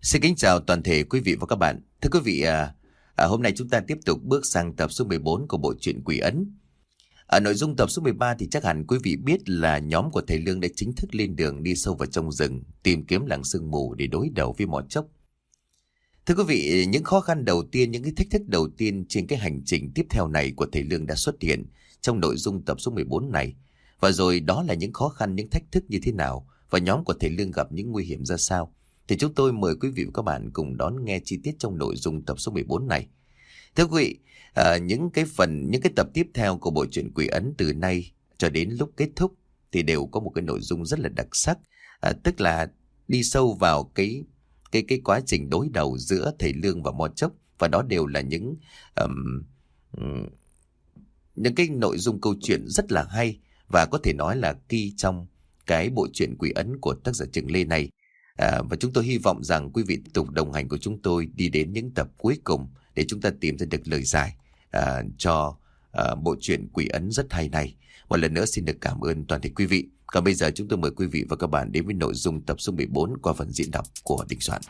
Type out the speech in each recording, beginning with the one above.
Xin kính chào toàn thể quý vị và các bạn. Thưa quý vị, hôm nay chúng ta tiếp tục bước sang tập số 14 của bộ truyện Quỷ Ấn. Ở nội dung tập số 13 thì chắc hẳn quý vị biết là nhóm của thầy Lương đã chính thức lên đường đi sâu vào trong rừng tìm kiếm làng sương mù để đối đầu với mỏ chốc. Thưa quý vị, những khó khăn đầu tiên, những cái thách thức đầu tiên trên cái hành trình tiếp theo này của thầy Lương đã xuất hiện trong nội dung tập số 14 này. Và rồi đó là những khó khăn, những thách thức như thế nào và nhóm của thầy Lương gặp những nguy hiểm ra sao. Thì chúng tôi mời quý vị và các bạn cùng đón nghe chi tiết trong nội dung tập số 14 này. Thưa quý vị, những cái tập tiếp theo của bộ truyện Quỷ Ấn từ nay cho đến lúc kết thúc thì đều có một cái nội dung rất là đặc sắc, tức là đi sâu vào cái quá trình đối đầu giữa thầy Lương và Mo Chốc, và đó đều là những cái nội dung câu chuyện rất là hay và có thể nói là key trong cái bộ truyện Quỷ Ấn của tác giả Trường Lê này. Và chúng tôi hy vọng rằng quý vị tiếp tục đồng hành của chúng tôi đi đến những tập cuối cùng để chúng ta tìm ra được lời giải cho bộ truyện Quỷ Ấn rất hay này. Một lần nữa xin được cảm ơn toàn thể quý vị. Còn bây giờ chúng tôi mời quý vị và các bạn đến với nội dung tập số 14 qua phần diễn đọc của Đình Soạn.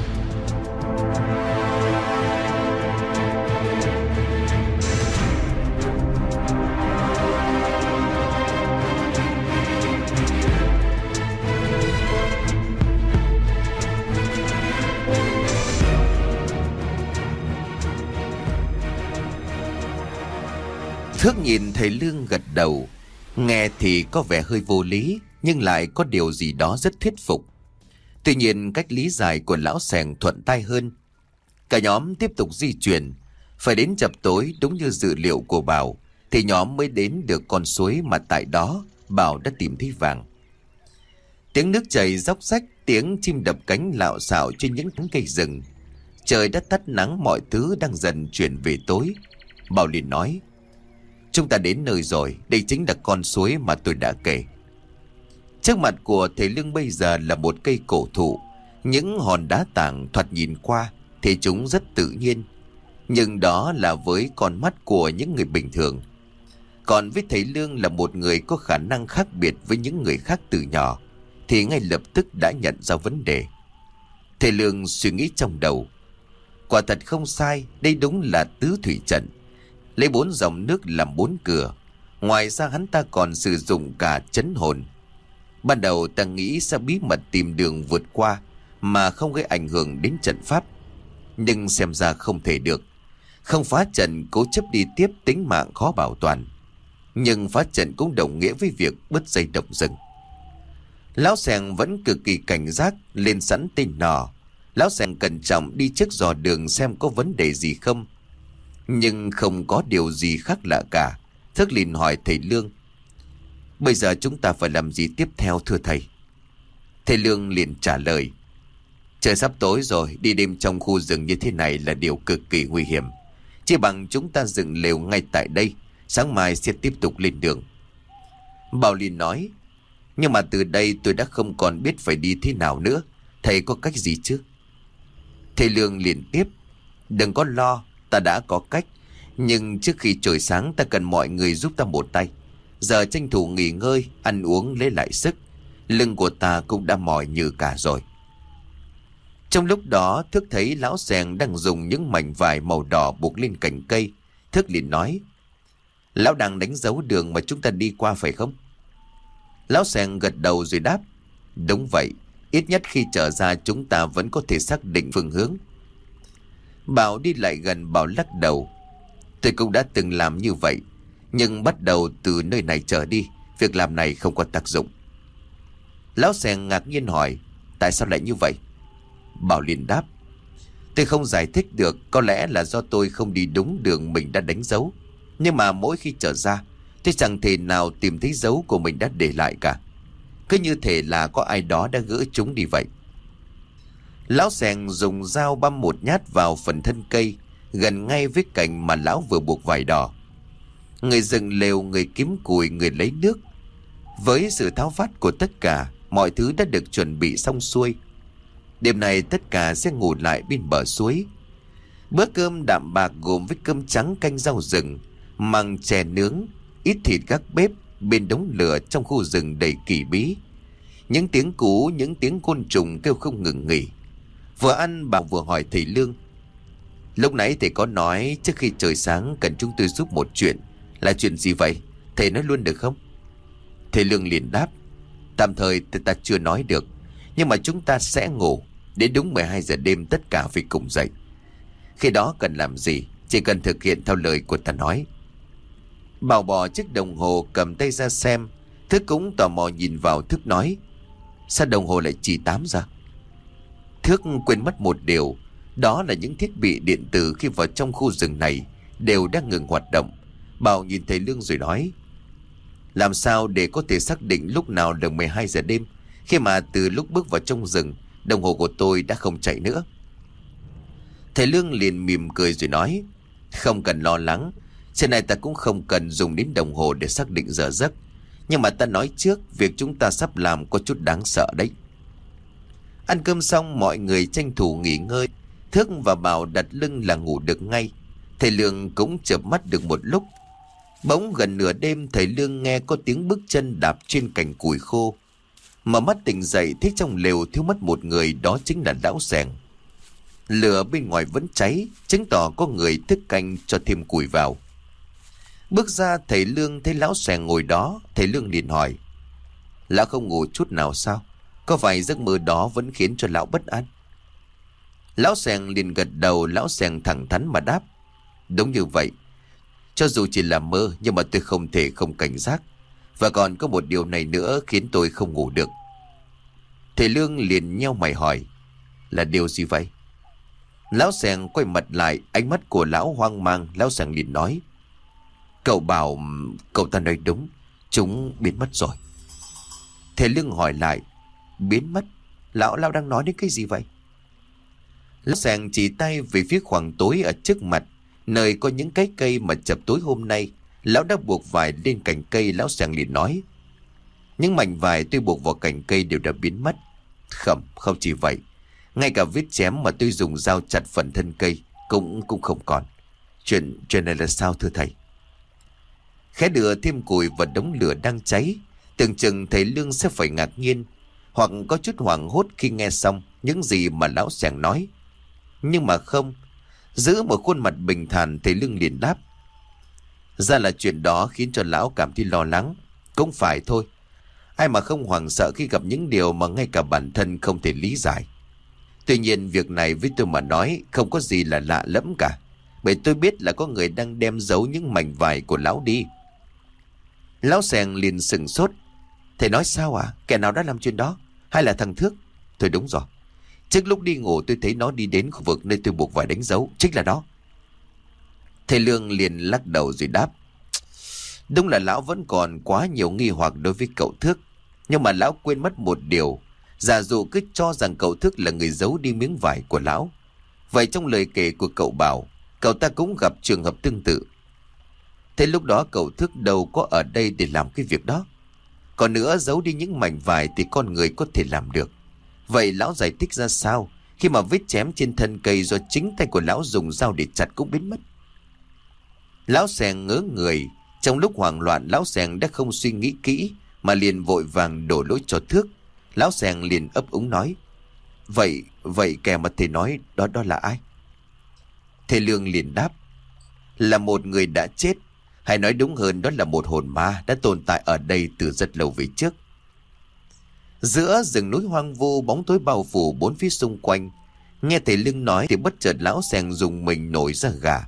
Thước nhìn thầy Lương gật đầu, nghe thì có vẻ hơi vô lý, nhưng lại có điều gì đó rất thuyết phục. Tuy nhiên cách lý giải của lão Sẻng thuận tai hơn. Cả nhóm tiếp tục di chuyển, phải đến chập tối đúng như dự liệu của Bảo, thì nhóm mới đến được con suối mà tại đó Bảo đã tìm thấy vàng. Tiếng nước chảy róc rách, tiếng chim đập cánh lạo xạo trên những tán cây rừng. Trời đã tắt nắng, mọi thứ đang dần chuyển về tối. Bảo liền nói: "Chúng ta đến nơi rồi, đây chính là con suối mà tôi đã kể." Trước mặt của thầy Lương bây giờ là một cây cổ thụ. Những hòn đá tảng thoạt nhìn qua thì chúng rất tự nhiên, nhưng đó là với con mắt của những người bình thường. Còn với thầy Lương là một người có khả năng khác biệt với những người khác từ nhỏ, thì ngay lập tức đã nhận ra vấn đề. Thầy Lương suy nghĩ trong đầu, quả thật không sai, đây đúng là tứ thủy trận, lấy 4 dòng nước làm 4 cửa. Ngoài ra hắn ta còn sử dụng cả trấn hồn. Ban đầu ta nghĩ sẽ bí mật tìm đường vượt qua mà không gây ảnh hưởng đến trận pháp, nhưng xem ra không thể được. Không phá trận cố chấp đi tiếp, tính mạng khó bảo toàn, nhưng phá trận cũng đồng nghĩa với việc bứt dây động rừng. Lão Sẻng vẫn cực kỳ cảnh giác, lên sẵn tên nỏ. Lão Sẻng cẩn trọng đi trước dò đường xem có vấn đề gì không, nhưng không có điều gì khác lạ cả. Thức liền hỏi thầy Lương: "Bây giờ chúng ta phải làm gì tiếp theo thưa thầy?" Thầy Lương liền trả lời: "Trời sắp tối rồi, đi đêm trong khu rừng như thế này là điều cực kỳ nguy hiểm. Chỉ bằng chúng ta dựng lều ngay tại đây, sáng mai sẽ tiếp tục lên đường." Bảo liền nói: "Nhưng mà từ đây tôi đã không còn biết phải đi thế nào nữa. Thầy có cách gì chứ?" Thầy Lương liền tiếp: "Đừng có lo, ta đã có cách. Nhưng trước khi trời sáng ta cần mọi người giúp ta một tay. Giờ tranh thủ nghỉ ngơi, ăn uống lấy lại sức. Lưng của ta cũng đã mỏi nhừ cả rồi." Trong lúc đó Thức thấy lão Sẻng đang dùng những mảnh vải màu đỏ buộc lên cành cây. Thức liền nói: "Lão đang đánh dấu đường mà chúng ta đi qua phải không?" Lão Sẻng gật đầu rồi đáp: "Đúng vậy, ít nhất khi trở ra chúng ta vẫn có thể xác định phương hướng." Bảo đi lại gần. Bảo lắc đầu: "Tôi cũng đã từng làm như vậy, nhưng bắt đầu từ nơi này trở đi, việc làm này không có tác dụng." Lão Sẻng ngạc nhiên hỏi: "Tại sao lại như vậy?" Bảo liền đáp: "Tôi không giải thích được, có lẽ là do tôi không đi đúng đường mình đã đánh dấu. Nhưng mà mỗi khi trở ra, tôi chẳng thể nào tìm thấy dấu của mình đã để lại cả. Cứ như thể là có ai đó đã gỡ chúng đi vậy." Lão Sẻng dùng dao băm một nhát vào phần thân cây, gần ngay với cành mà lão vừa buộc vải đỏ. Người dựng lều, người kiếm củi, người lấy nước. Với sự tháo vát của tất cả, mọi thứ đã được chuẩn bị xong xuôi. Đêm này tất cả sẽ ngủ lại bên bờ suối. Bữa cơm đạm bạc gồm với cơm trắng canh rau rừng, măng chè nướng, ít thịt gác bếp bên đống lửa trong khu rừng đầy kỳ bí. Những tiếng cú, những tiếng côn trùng kêu không ngừng nghỉ. Vừa ăn Bảo vừa hỏi thầy Lương: lúc nãy thầy có nói trước khi trời sáng cần chúng tôi giúp một chuyện. Là chuyện gì vậy? Thầy nói luôn được không? Thầy Lương liền đáp: tạm thời ta chưa nói được, nhưng mà chúng ta sẽ ngủ. Đến đúng 12 giờ đêm tất cả phải cùng dậy. Khi đó cần làm gì chỉ cần thực hiện theo lời của ta nói. Bảo bỏ chiếc đồng hồ, cầm tay ra xem. Thức cũng tò mò nhìn vào. Thức nói: sao đồng hồ lại chỉ 8 giờ? Thức quên mất một điều, đó là những thiết bị điện tử khi vào trong khu rừng này đều đang ngừng hoạt động. Bảo nhìn thầy Lương rồi nói: làm sao để có thể xác định lúc nào là 12 giờ đêm, khi mà từ lúc bước vào trong rừng, đồng hồ của tôi đã không chạy nữa? Thầy Lương liền mỉm cười rồi nói: không cần lo lắng, trên này ta cũng không cần dùng đến đồng hồ để xác định giờ giấc. Nhưng mà ta nói trước, việc chúng ta sắp làm có chút đáng sợ đấy. Ăn cơm xong, mọi người tranh thủ nghỉ ngơi. Thức và Bảo đặt lưng là ngủ được ngay. Thầy Lương cũng chợp mắt được một lúc. Bỗng gần nửa đêm, thầy Lương nghe có tiếng bước chân đạp trên cành củi khô. Mở mắt tỉnh dậy thấy trong lều thiếu mất một người, đó chính là lão Sẻng. Lửa bên ngoài vẫn cháy, chứng tỏ có người thức canh cho thêm củi vào. Bước ra, thầy Lương thấy lão Sẻng ngồi đó. Thầy Lương liền hỏi: lão không ngủ chút nào sao? Có phải giấc mơ đó vẫn khiến cho lão bất an? Lão Sẻng liền gật đầu. Lão Sẻng thẳng thắn mà đáp: đúng như vậy. Cho dù chỉ là mơ, nhưng mà tôi không thể không cảnh giác. Và còn có một điều này nữa khiến tôi không ngủ được. Thầy Lương liền nheo mày hỏi: là điều gì vậy? Lão Sẻng quay mặt lại, ánh mắt của lão hoang mang. Lão Sẻng liền nói: cậu bảo cậu ta nói đúng, chúng biến mất rồi. Thầy Lương hỏi lại: biến mất? Lão đang nói đến cái gì vậy? Lão Sẻng chỉ tay về phía khoảng tối ở trước mặt, nơi có những cái cây mà chập tối hôm nay lão đã buộc vải lên cành cây. Lão Sẻng liền nói: những mảnh vải tôi buộc vào cành cây đều đã biến mất. Không chỉ vậy, ngay cả vết chém mà tôi dùng dao chặt phần thân cây cũng không còn. Chuyện này là sao thưa thầy? Khẽ đưa thêm củi vào đống lửa đang cháy. Tưởng chừng thầy Lương sẽ phải ngạc nhiên hoặc có chút hoảng hốt khi nghe xong những gì mà lão Sẻng nói. Nhưng mà không. Giữ một khuôn mặt bình thản, thầy Lương liền đáp: ra là chuyện đó khiến cho lão cảm thấy lo lắng. Cũng phải thôi, ai mà không hoảng sợ khi gặp những điều mà ngay cả bản thân không thể lý giải. Tuy nhiên việc này với tôi mà nói không có gì là lạ lẫm cả, bởi tôi biết là có người đang đem giấu những mảnh vải của lão đi. Lão Sẻng liền sửng sốt. Thầy nói sao à? Kẻ nào đã làm chuyện đó? Hay là thằng Thước? Thôi đúng rồi, trước lúc đi ngủ tôi thấy nó đi đến khu vực nơi tôi buộc vải đánh dấu. Chính là đó. Thầy Lương liền lắc đầu rồi đáp: đúng là lão vẫn còn quá nhiều nghi hoặc đối với cậu Thước. Nhưng mà lão quên mất một điều. Giả dụ cứ cho rằng cậu Thước là người giấu đi miếng vải của lão, vậy trong lời kể của cậu Bảo, cậu ta cũng gặp trường hợp tương tự. Thế lúc đó cậu Thước đâu có ở đây để làm cái việc đó. Còn nữa, giấu đi những mảnh vải thì con người có thể làm được. Vậy lão giải thích ra sao khi mà vết chém trên thân cây do chính tay của lão dùng dao để chặt cũng biến mất? Lão Sẻng ngớ người. Trong lúc hoảng loạn, lão Sẻng đã không suy nghĩ kỹ mà liền vội vàng đổ lỗi cho Thước. Lão Sẻng liền ấp úng nói: Vậy kẻ mà thầy nói đó là ai? Thầy Lương liền đáp: là một người đã chết. Hay nói đúng hơn, đó là một hồn ma đã tồn tại ở đây từ rất lâu về trước. Giữa rừng núi hoang vu, bóng tối bao phủ bốn phía xung quanh. Nghe thầy Lương nói thì bất chợt lão Sẻng dùng mình nổi ra gà.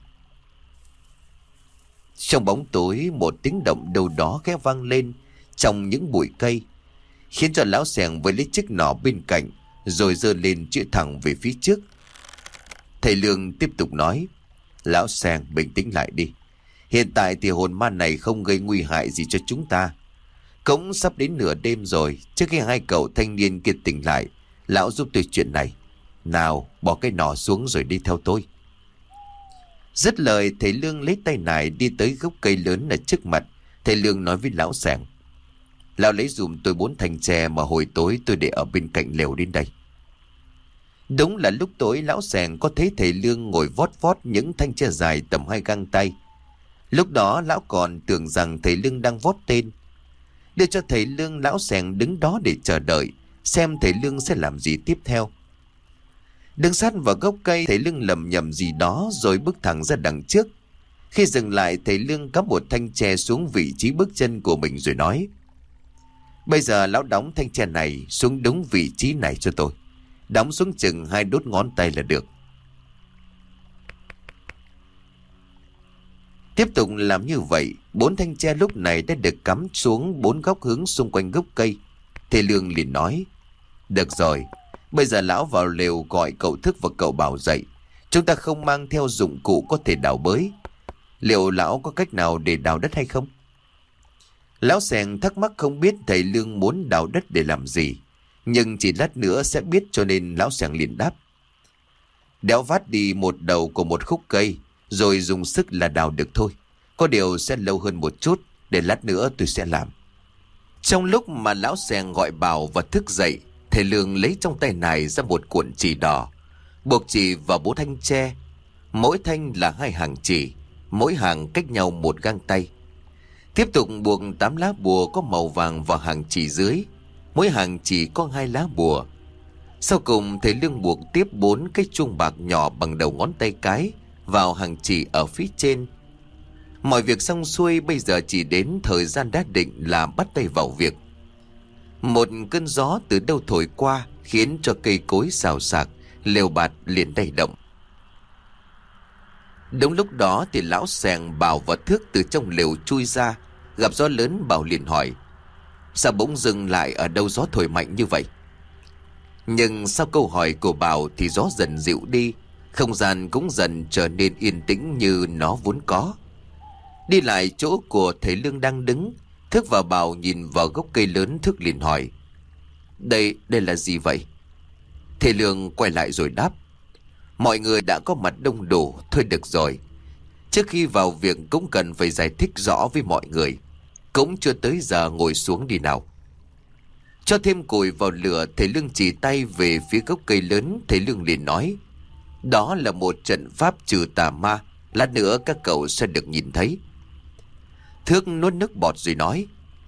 Trong bóng tối, một tiếng động đâu đó khẽ vang lên trong những bụi cây, khiến cho lão Sẻng với lấy chiếc nỏ bên cạnh rồi giơ lên chĩa thẳng về phía trước. Thầy Lương tiếp tục nói: lão Sẻng bình tĩnh lại đi. Hiện tại thì hồn ma này không gây nguy hại gì cho chúng ta. Cũng sắp đến nửa đêm rồi. Trước khi hai cậu thanh niên kia tỉnh lại, lão giúp tôi chuyện này. Nào, bỏ cái nỏ xuống rồi đi theo tôi. Dứt lời, thầy Lương lấy tay nải đi tới gốc cây lớn ở trước mặt. Thầy Lương nói với lão Sẻng: lão lấy dùm tôi 4 thanh tre mà hồi tối tôi để ở bên cạnh lều đến đây. Đúng là lúc tối, lão Sẻng có thấy thầy Lương ngồi vót vót những thanh tre dài tầm 2 gang tay. Lúc đó lão còn tưởng rằng thầy Lương đang vót tên. Đưa cho thầy Lương, lão Sẻng đứng đó để chờ đợi xem thầy Lương sẽ làm gì tiếp theo. Đứng sát vào gốc cây, thầy Lương lầm nhầm gì đó rồi bước thẳng ra đằng trước. Khi dừng lại, thầy Lương cắm một thanh tre xuống vị trí bước chân của mình rồi nói: "Bây giờ lão đóng thanh tre này xuống đúng vị trí này cho tôi. Đóng xuống chừng 2 đốt ngón tay là được." Tiếp tục làm như vậy, 4 thanh tre lúc này đã được cắm xuống 4 góc hướng xung quanh gốc cây. Thầy Lương liền nói: "Được rồi, bây giờ lão vào lều gọi cậu Thức và cậu Bảo dậy. Chúng ta không mang theo dụng cụ có thể đào bới. Liệu lão có cách nào để đào đất hay không?" Lão Sèng thắc mắc không biết thầy Lương muốn đào đất để làm gì, nhưng chỉ lát nữa sẽ biết, cho nên lão Sèng liền đáp: "Đéo vát đi một đầu của một khúc cây, rồi dùng sức là đào được thôi. Có điều sẽ lâu hơn một chút, để lát nữa tôi sẽ làm." Trong lúc mà lão Sèng gọi Bảo và Thức dậy, thầy Lương lấy trong tay này ra một cuộn chỉ đỏ, buộc chỉ vào 4 thanh tre. Mỗi thanh là 2 hàng chỉ, mỗi hàng cách nhau 1 gang tay. Tiếp tục buộc 8 lá bùa có màu vàng vào hàng chỉ dưới, mỗi hàng chỉ có 2 lá bùa. Sau cùng thầy Lương buộc tiếp 4 cái chuông bạc nhỏ bằng đầu ngón tay cái vào hàng chỉ ở phía trên. Mọi việc xong xuôi, bây giờ chỉ đến thời gian đã định là bắt tay vào việc. Một cơn gió từ đâu thổi qua khiến cho cây cối xào xạc, lều bạt liền lay động. Đúng lúc đó thì lão Sèng, Bảo và Thước từ trong lều chui ra. Gặp gió lớn, Bảo liền hỏi: "Sao bỗng dừng lại, ở đâu gió thổi mạnh như vậy?" Nhưng sau câu hỏi của Bảo thì gió dần dịu đi, không gian cũng dần trở nên yên tĩnh như nó vốn có. Đi lại chỗ của thầy Lương đang đứng, Thước và Bảo nhìn vào gốc cây lớn. Thước liền hỏi: Đây là gì vậy?" Thầy Lương quay lại rồi đáp: "Mọi người đã có mặt đông đủ, thôi được rồi. Trước khi vào việc cũng cần phải giải thích rõ với mọi người. Cũng chưa tới giờ, ngồi xuống đi nào." Cho thêm củi vào lửa, thầy Lương chỉ tay về phía gốc cây lớn. Thầy Lương liền nói: "Đó là một trận pháp trừ tà ma, lát nữa các cậu sẽ được nhìn thấy." Thước nuốt nước bọt rồi nói: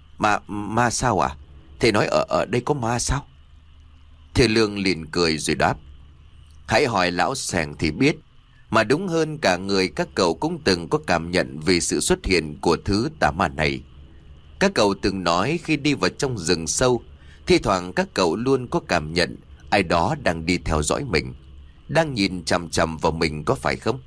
Ma sao à? Thầy nói ở đây có ma sao?" Thầy Lương liền cười rồi đáp: "Hãy hỏi lão Sèng thì biết. Mà đúng hơn cả người, các cậu cũng từng có cảm nhận về sự xuất hiện của thứ tà ma này. Các cậu từng nói khi đi vào trong rừng sâu, thi thoảng các cậu luôn có cảm nhận ai đó đang đi theo dõi mình, đang nhìn chằm chằm vào mình, có phải không?"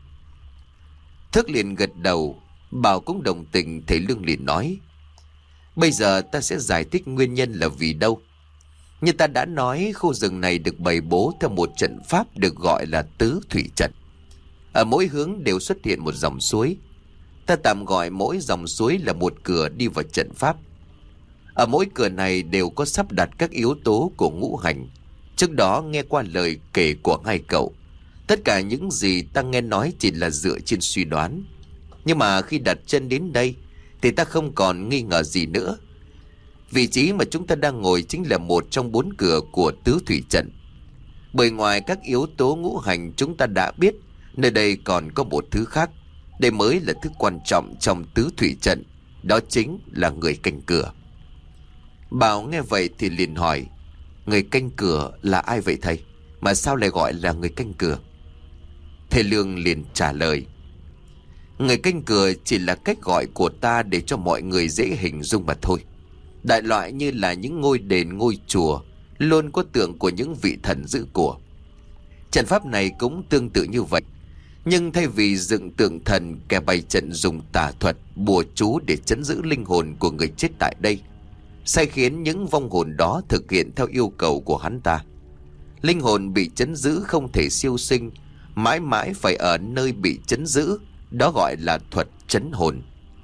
Thức liền gật đầu. Bảo cũng đồng tình. Thầy Lương liền nói: "Bây giờ ta sẽ giải thích nguyên nhân là vì đâu. Như ta đã nói, khu rừng này được bày bố theo một trận pháp được gọi là tứ thủy trận. Ở mỗi hướng đều xuất hiện một dòng suối. Ta tạm gọi mỗi dòng suối là một cửa đi vào trận pháp. Ở mỗi cửa này đều có sắp đặt các yếu tố của ngũ hành. Trước đó nghe qua lời kể của 2 cậu, tất cả những gì ta nghe nói chỉ là dựa trên suy đoán. Nhưng mà khi đặt chân đến đây thì ta không còn nghi ngờ gì nữa. Vị trí mà chúng ta đang ngồi chính là một trong 4 cửa của tứ thủy trận. Bởi ngoài các yếu tố ngũ hành chúng ta đã biết, nơi đây còn có một thứ khác. Đây mới là thứ quan trọng trong tứ thủy trận. Đó chính là người canh cửa." Bảo nghe vậy thì liền hỏi: "Người canh cửa là ai vậy thầy? Mà sao lại gọi là người canh cửa?" Thầy Lương liền trả lời: "Người canh cửa chỉ là cách gọi của ta để cho mọi người dễ hình dung mà thôi. Đại loại như là những ngôi đền, ngôi chùa luôn có tượng của những vị thần giữ của. Trận pháp này cũng tương tự như vậy. Nhưng thay vì dựng tượng thần, kẻ bày trận dùng tà thuật, bùa chú để trấn giữ linh hồn của người chết tại đây, sai khiến những vong hồn đó thực hiện theo yêu cầu của hắn ta. Linh hồn bị trấn giữ không thể siêu sinh, mãi mãi phải ở nơi bị trấn giữ. Đó gọi là thuật trấn hồn."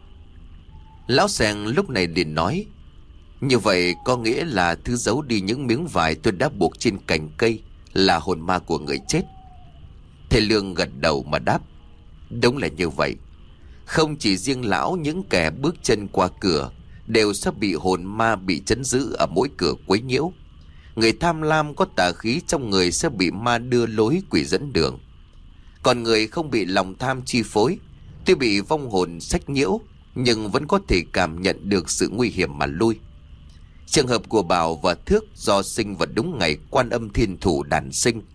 Lão Sèng lúc này liền nói: "Như vậy có nghĩa là thứ giấu đi những miếng vải tôi đã buộc trên cành cây là hồn ma của người chết?" Thầy Lương gật đầu mà đáp: "Đúng là như vậy. Không chỉ riêng lão, những kẻ bước chân qua cửa đều sẽ bị hồn ma bị trấn giữ ở mỗi cửa quấy nhiễu. Người tham lam có tà khí trong người sẽ bị ma đưa lối, quỷ dẫn đường. Còn người không bị lòng tham chi phối, tuy bị vong hồn sách nhiễu nhưng vẫn có thể cảm nhận được sự nguy hiểm mà lui. Trường hợp của Bảo và Thước do sinh vào đúng ngày Quan Âm Thiên Thủ đản sinh,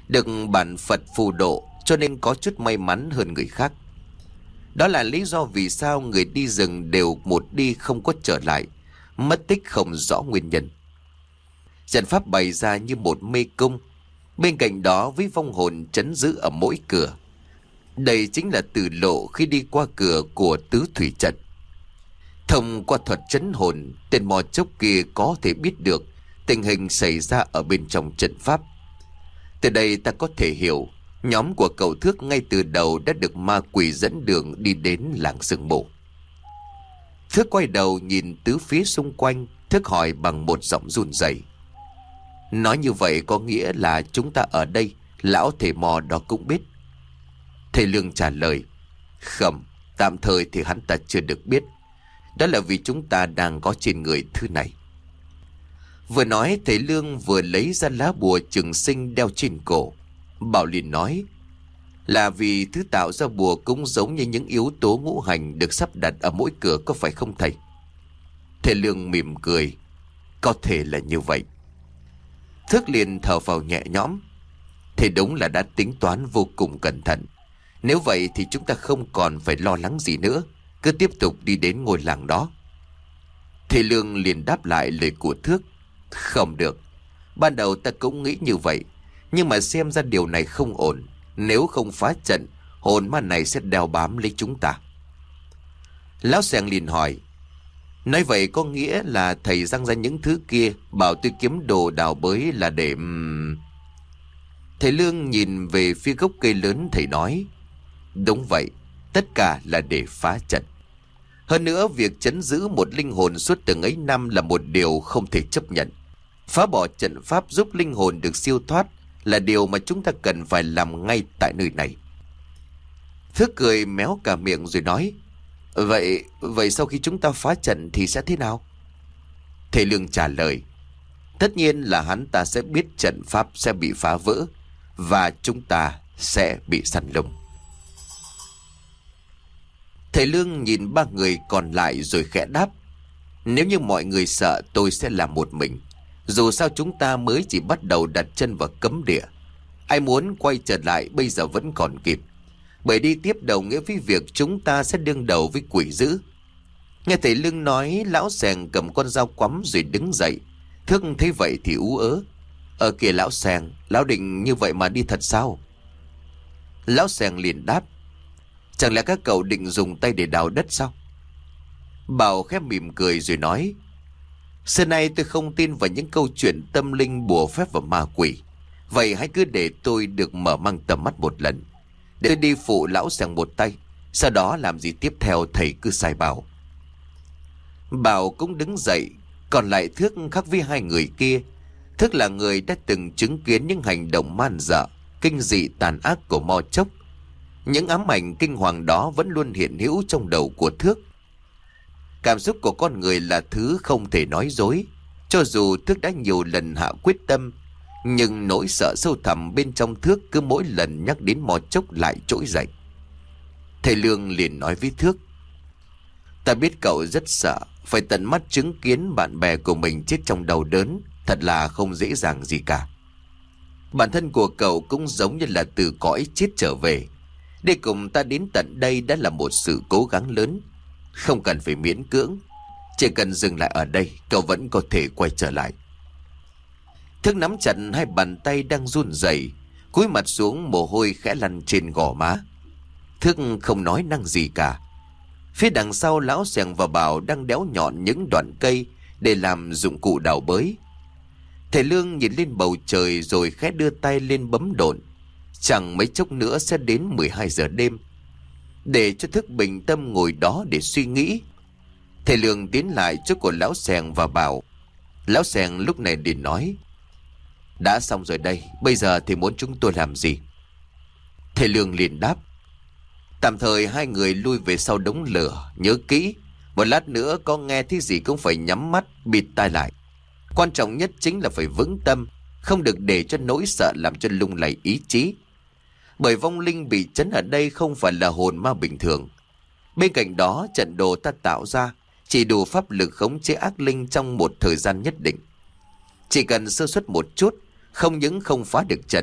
được bản Phật phù độ cho nên có chút may mắn hơn người khác. Đó là lý do vì sao người đi rừng đều một đi không có trở lại, mất tích không rõ nguyên nhân. Trận pháp bày ra như một mê cung, bên cạnh đó với vong hồn trấn giữ ở mỗi cửa. Đây chính là tử lộ khi đi qua cửa của tứ thủy trận. Thông qua thuật trấn hồn, tên mò chốc kia có thể biết được tình hình xảy ra ở bên trong trận pháp. Từ đây ta có thể hiểu nhóm của cậu Thước ngay từ đầu đã được ma quỷ dẫn đường đi đến làng sương mù. Thước quay đầu nhìn tứ phía xung quanh, Thước hỏi bằng một giọng run rẩy: nói như vậy có nghĩa là chúng ta ở đây, lão thầy mò đó cũng biết? Thầy Lương trả lời: không, tạm thời thì hắn ta chưa được biết. Đó là vì chúng ta đang có trên người thứ này. Vừa nói thầy Lương vừa lấy ra lá bùa trường sinh đeo trên cổ. Bảo liền nói: là vì thứ tạo ra bùa cũng giống như những yếu tố ngũ hành được sắp đặt ở mỗi cửa, có phải không thầy? Thầy Lương mỉm cười: có thể là như vậy. Thước liền thở vào nhẹ nhõm. Thầy đúng là đã tính toán vô cùng cẩn thận. Nếu vậy thì chúng ta không còn phải lo lắng gì nữa, cứ tiếp tục đi đến ngôi làng đó. Thầy Lương liền đáp lại lời của Thước: không được. Ban đầu ta cũng nghĩ như vậy, nhưng mà xem ra điều này không ổn. Nếu không phá trận, hồn ma này sẽ đeo bám lấy chúng ta. Lão Seng liền hỏi: nói vậy có nghĩa là thầy răng ra những thứ kia, bảo tôi kiếm đồ đào bới là để... Thầy Lương nhìn về phía gốc cây lớn, thầy nói: đúng vậy, tất cả là để phá trận. Hơn nữa, việc trấn giữ một linh hồn suốt từng ấy năm là một điều không thể chấp nhận. Phá bỏ trận pháp giúp linh hồn được siêu thoát là điều mà chúng ta cần phải làm ngay tại nơi này. Thước cười méo cả miệng rồi nói: Vậy sau khi chúng ta phá trận thì sẽ thế nào? Thầy Lương trả lời: tất nhiên là hắn ta sẽ biết trận pháp sẽ bị phá vỡ, và chúng ta sẽ bị săn lùng. Thầy Lương nhìn ba người còn lại rồi khẽ đáp: nếu như mọi người sợ, tôi sẽ làm một mình. Dù sao chúng ta mới chỉ bắt đầu đặt chân vào cấm địa. Ai muốn quay trở lại bây giờ vẫn còn kịp, bởi đi tiếp đồng nghĩa với việc chúng ta sẽ đương đầu với quỷ dữ. Nghe thầy Lương nói, lão Seng cầm con dao quắm rồi đứng dậy. Thước thấy vậy thì ú ớ: kìa lão Seng, lão định như vậy mà đi thật sao? Lão Seng liền đáp: chẳng lẽ các cậu định dùng tay để đào đất sao? Bảo khẽ mỉm cười rồi nói: xưa nay tôi không tin vào những câu chuyện tâm linh, bùa phép và ma quỷ. Vậy hãy cứ để tôi được mở mang tầm mắt một lần, để tôi đi phụ lão Seng một tay. Sau đó làm gì tiếp theo thầy cứ sai bảo. Bảo cũng đứng dậy. Còn lại Thước khác với hai người kia. Thước là người đã từng chứng kiến những hành động man dợ, kinh dị tàn ác của Mo Chốc. Những ám ảnh kinh hoàng đó vẫn luôn hiện hữu trong đầu của Thước. Cảm xúc của con người là thứ không thể nói dối. Cho dù Thước đã nhiều lần hạ quyết tâm, nhưng nỗi sợ sâu thẳm bên trong Thước cứ mỗi lần nhắc đến Mo Chốc lại trỗi dậy. Thầy Lương liền nói với Thước: ta biết cậu rất sợ, phải tận mắt chứng kiến bạn bè của mình chết trong đau đớn, thật là không dễ dàng gì cả. Bản thân của cậu cũng giống như là từ cõi chết trở về, để cùng ta đến tận đây đã là một sự cố gắng lớn. Không cần phải miễn cưỡng, chỉ cần dừng lại ở đây, cậu vẫn có thể quay trở lại. Thước nắm chặt hai bàn tay đang run rẩy, cúi mặt xuống, mồ hôi khẽ lăn trên gò má. Thước không nói năng gì cả. Phía đằng sau, lão Seng và Bảo đang đéo nhọn những đoạn cây để làm dụng cụ đào bới. Thầy Lương nhìn lên bầu trời rồi khẽ đưa tay lên bấm độn. Chẳng mấy chốc nữa sẽ đến 12 giờ đêm. Để cho Thước bình tâm ngồi đó để suy nghĩ, thầy Lương tiến lại chỗ của lão Seng và Bảo. Lão Seng lúc này liền nói: đã xong rồi đây, bây giờ thì muốn chúng tôi làm gì? Thầy Lương liền đáp: tạm thời hai người lui về sau đống lửa. Nhớ kỹ, một lát nữa có nghe thấy gì cũng phải nhắm mắt, bịt tai lại. Quan trọng nhất chính là phải vững tâm, không được để cho nỗi sợ làm cho lung lay ý chí. Bởi vong linh bị trấn ở đây không phải là hồn ma bình thường. Bên cạnh đó, trận đồ ta tạo ra chỉ đủ pháp lực khống chế ác linh trong một thời gian nhất định. Chỉ cần sơ suất một chút, không những không phá được trận,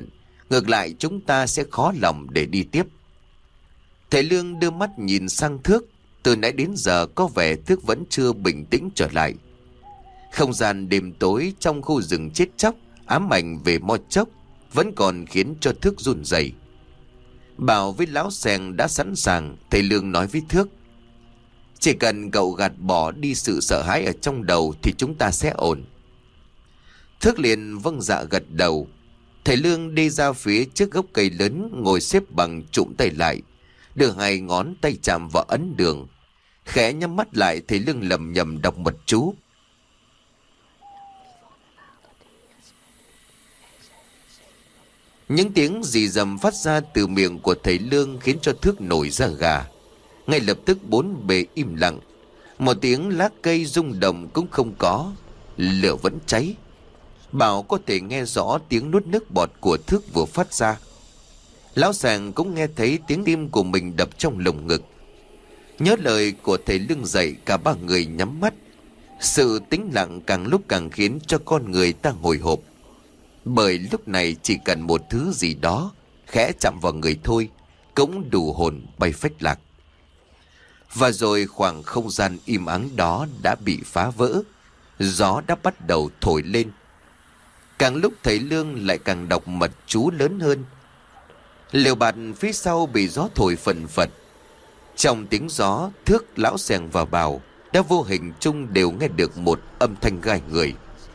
Ngược lại chúng ta sẽ khó lòng để đi tiếp. Thầy Lương đưa mắt nhìn sang Thước. Từ nãy đến giờ có vẻ Thước vẫn chưa bình tĩnh trở lại. Không gian đêm tối trong khu rừng chết chóc, ám ảnh về mo chốc, vẫn còn khiến cho Thước run rẩy. Bảo với lão Seng đã sẵn sàng. Thầy Lương nói với Thước: chỉ cần cậu gạt bỏ đi sự sợ hãi ở trong đầu thì chúng ta sẽ ổn. Thước liền vâng dạ gật đầu. Thầy Lương đi ra phía trước gốc cây lớn, ngồi xếp bằng trụm tay lại, đưa hai ngón tay chạm vào ấn đường. Khẽ nhắm mắt lại, thầy Lương lầm nhầm đọc mật chú. Những tiếng rì rầm phát ra từ miệng của thầy Lương khiến cho Thước nổi da gà. Ngay lập tức bốn bề im lặng. Một tiếng lá cây rung động cũng không có. Lửa vẫn cháy. Bảo có thể nghe rõ tiếng nuốt nước bọt của Thước vừa phát ra. Lão Sàng cũng nghe thấy tiếng tim của mình đập trong lồng ngực. Nhớ lời của thầy Lương dạy, cả ba người nhắm mắt. Sự tĩnh lặng càng lúc càng khiến cho con người ta hồi hộp. Bởi lúc này chỉ cần một thứ gì đó khẽ chạm vào người thôi cũng đủ hồn bay phách lạc. Và rồi khoảng không gian im ắng đó đã bị phá vỡ. Gió đã bắt đầu thổi lên. Càng lúc thầy Lương lại càng đọc mật chú lớn hơn. Lều bạt phía sau bị gió thổi phần phật. Trong tiếng gió, Thước, lão Seng và Bảo đã vô hình chung đều nghe được một âm thanh gai người.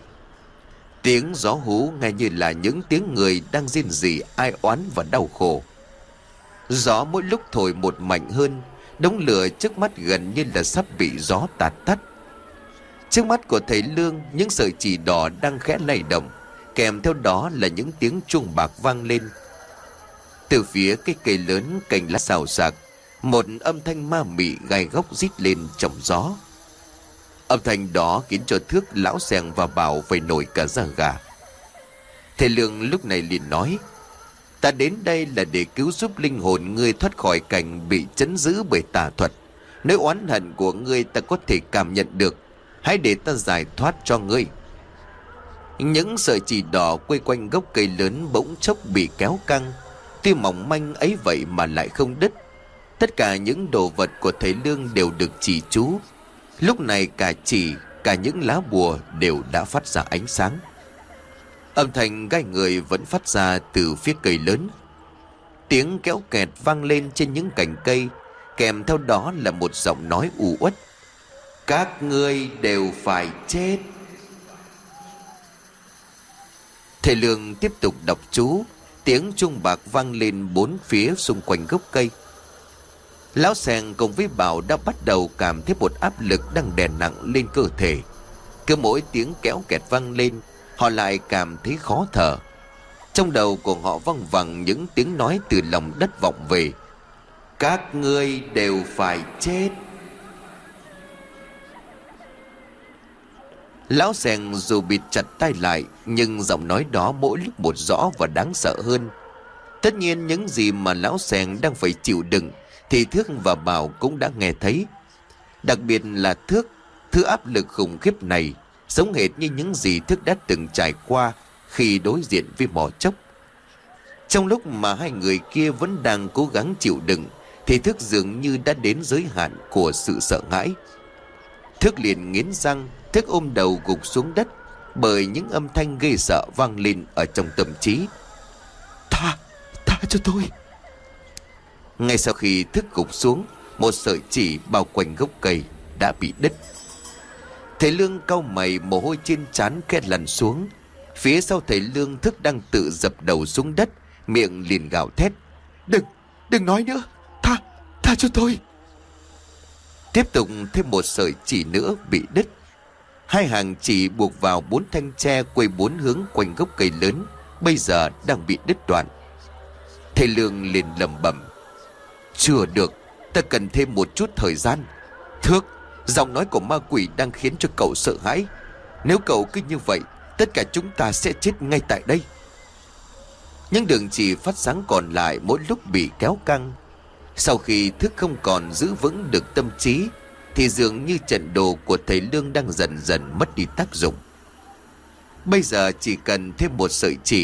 Tiếng gió hú nghe như là những tiếng người đang rên rỉ ai oán và đau khổ. Gió mỗi lúc thổi một mạnh hơn. Đống lửa trước mắt gần như là sắp bị gió tạt tắt. Trước mắt của thầy Lương, những sợi chỉ đỏ đang khẽ lay động, kèm theo đó là những tiếng chuông bạc vang lên. Từ phía cái cây lớn cành lá xào xạc, một âm thanh ma mị gai góc rít lên trong gió. Âm thanh đó khiến cho Thước, lão Seng và Bảo phải nổi cả da gà. Thầy Lương lúc này liền nói: ta đến đây là để cứu giúp linh hồn ngươi thoát khỏi cảnh bị trấn giữ bởi tà thuật. Nỗi oán hận của ngươi ta có thể cảm nhận được. Hãy để ta giải thoát cho ngươi. Những sợi chỉ đỏ quây quanh gốc cây lớn bỗng chốc bị kéo căng. Tuy mỏng manh ấy vậy mà lại không đứt. Tất cả những đồ vật của thầy Lương đều được chỉ chú. Lúc này cả chỉ, cả những lá bùa đều đã phát ra ánh sáng. Âm thanh gai người vẫn phát ra từ phía cây lớn. Tiếng kéo kẹt vang lên trên những cành cây, kèm theo đó là một giọng nói u uất: các ngươi đều phải chết. Thầy Lương tiếp tục đọc chú. Tiếng chuông bạc vang lên bốn phía xung quanh gốc cây. Lão Seng cùng với Bảo đã bắt đầu cảm thấy một áp lực đang đè nặng lên cơ thể. Cứ mỗi tiếng kéo kẹt vang lên, họ lại cảm thấy khó thở. Trong đầu của họ văng vẳng những tiếng nói từ lòng đất vọng về: các ngươi đều phải chết. Lão Seng dù bịt chặt tai lại, nhưng giọng nói đó mỗi lúc một rõ và đáng sợ hơn. Tất nhiên những gì mà lão Seng đang phải chịu đựng thì Thước và Bảo cũng đã nghe thấy. Đặc biệt là Thước, thứ áp lực khủng khiếp này giống hệt như những gì Thước đã từng trải qua khi đối diện với mỏ chốc. Trong lúc mà hai người kia vẫn đang cố gắng chịu đựng thì Thước dường như đã đến giới hạn của sự sợ hãi. Thước liền nghiến răng, Thước ôm đầu gục xuống đất bởi những âm thanh ghê sợ vang lên ở trong tâm trí. Tha cho tôi. Ngay sau khi Thước gục xuống, một sợi chỉ bao quanh gốc cây đã bị đứt. Thầy Lương cau mày, mồ hôi trên trán khẽ lăn xuống. Phía sau thầy Lương, Thước đang tự dập đầu xuống đất, miệng liền gào thét: Đừng nói nữa, tha cho tôi. Tiếp tục thêm một sợi chỉ nữa bị đứt. Hai hàng chỉ buộc vào bốn thanh tre quay bốn hướng quanh gốc cây lớn bây giờ đang bị đứt đoạn. Thầy Lương liền lẩm bẩm: chưa được, ta cần thêm một chút thời gian. Thước, giọng nói của ma quỷ đang khiến cho cậu sợ hãi. Nếu cậu cứ như vậy, tất cả chúng ta sẽ chết ngay tại đây. Những đường chỉ phát sáng còn lại mỗi lúc bị kéo căng. Sau khi Thước không còn giữ vững được tâm trí thì dường như trận đồ của thầy Lương đang dần dần mất đi tác dụng. Bây giờ chỉ cần thêm một sợi chỉ,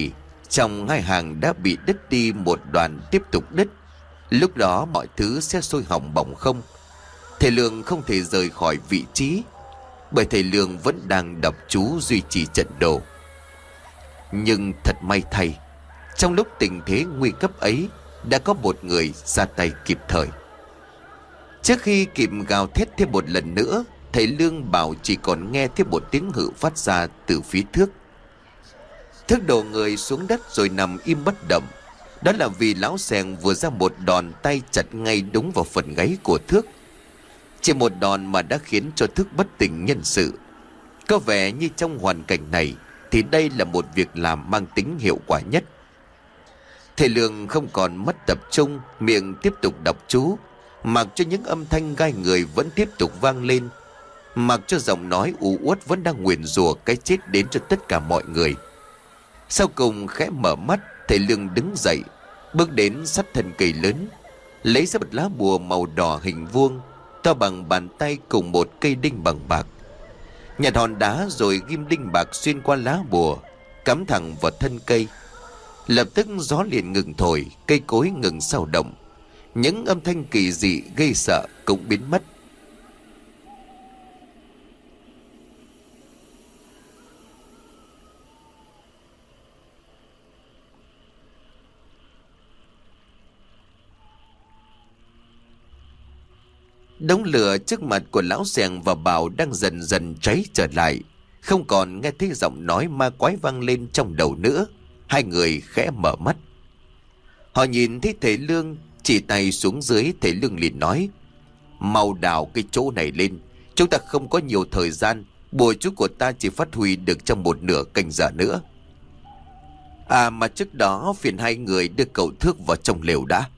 Trong hai hàng đã bị đứt đi một đoạn tiếp tục đứt. Lúc đó mọi thứ sẽ sôi hỏng bỏng không. Thầy Lương không thể rời khỏi vị trí, bởi thầy Lương vẫn đang đọc chú duy trì trận đồ. Nhưng thật may thay, trong lúc tình thế nguy cấp ấy đã có một người ra tay kịp thời. Trước khi kịp gào thét thêm một lần nữa, thầy Lương bảo chỉ còn nghe thêm một tiếng hự phát ra từ phía thước. Thước đổ người xuống đất rồi nằm im bất động. Đó là vì lão Sèng vừa ra một đòn tay chặt ngay đúng vào phần gáy của thước. Chỉ một đòn mà đã khiến cho thước bất tỉnh nhân sự. Có vẻ như trong hoàn cảnh này thì đây là một việc làm mang tính hiệu quả nhất. Thầy Lương không còn mất tập trung, miệng tiếp tục đọc chú, mặc cho những âm thanh gai người vẫn tiếp tục vang lên, mặc cho giọng nói u uất vẫn đang nguyền rủa cái chết đến cho tất cả mọi người. Sau cùng khẽ mở mắt, thầy Lương đứng dậy, bước đến sát thân cây lớn, lấy ra một lá bùa màu đỏ hình vuông, to bằng bàn tay cùng một cây đinh bằng bạc. Nhặt hòn đá rồi ghim đinh bạc xuyên qua lá bùa, cắm thẳng vào thân cây. Lập tức gió liền ngừng thổi, cây cối ngừng sao động. Những âm thanh kỳ dị gây sợ cũng biến mất. Đống lửa trước mặt của lão Sèng và Bảo đang dần dần cháy trở lại. Không còn nghe thấy giọng nói ma quái vang lên trong đầu nữa. Hai người khẽ mở mắt. Họ nhìn thấy thầy Lương, chỉ tay xuống dưới. Thầy Lương liền nói: "Mau đào cái chỗ này lên, chúng ta không có nhiều thời gian. Bùa chú của ta chỉ phát huy được trong một nửa canh giờ nữa. À mà trước đó phiền hai người đưa cậu Thước vào trong lều đã."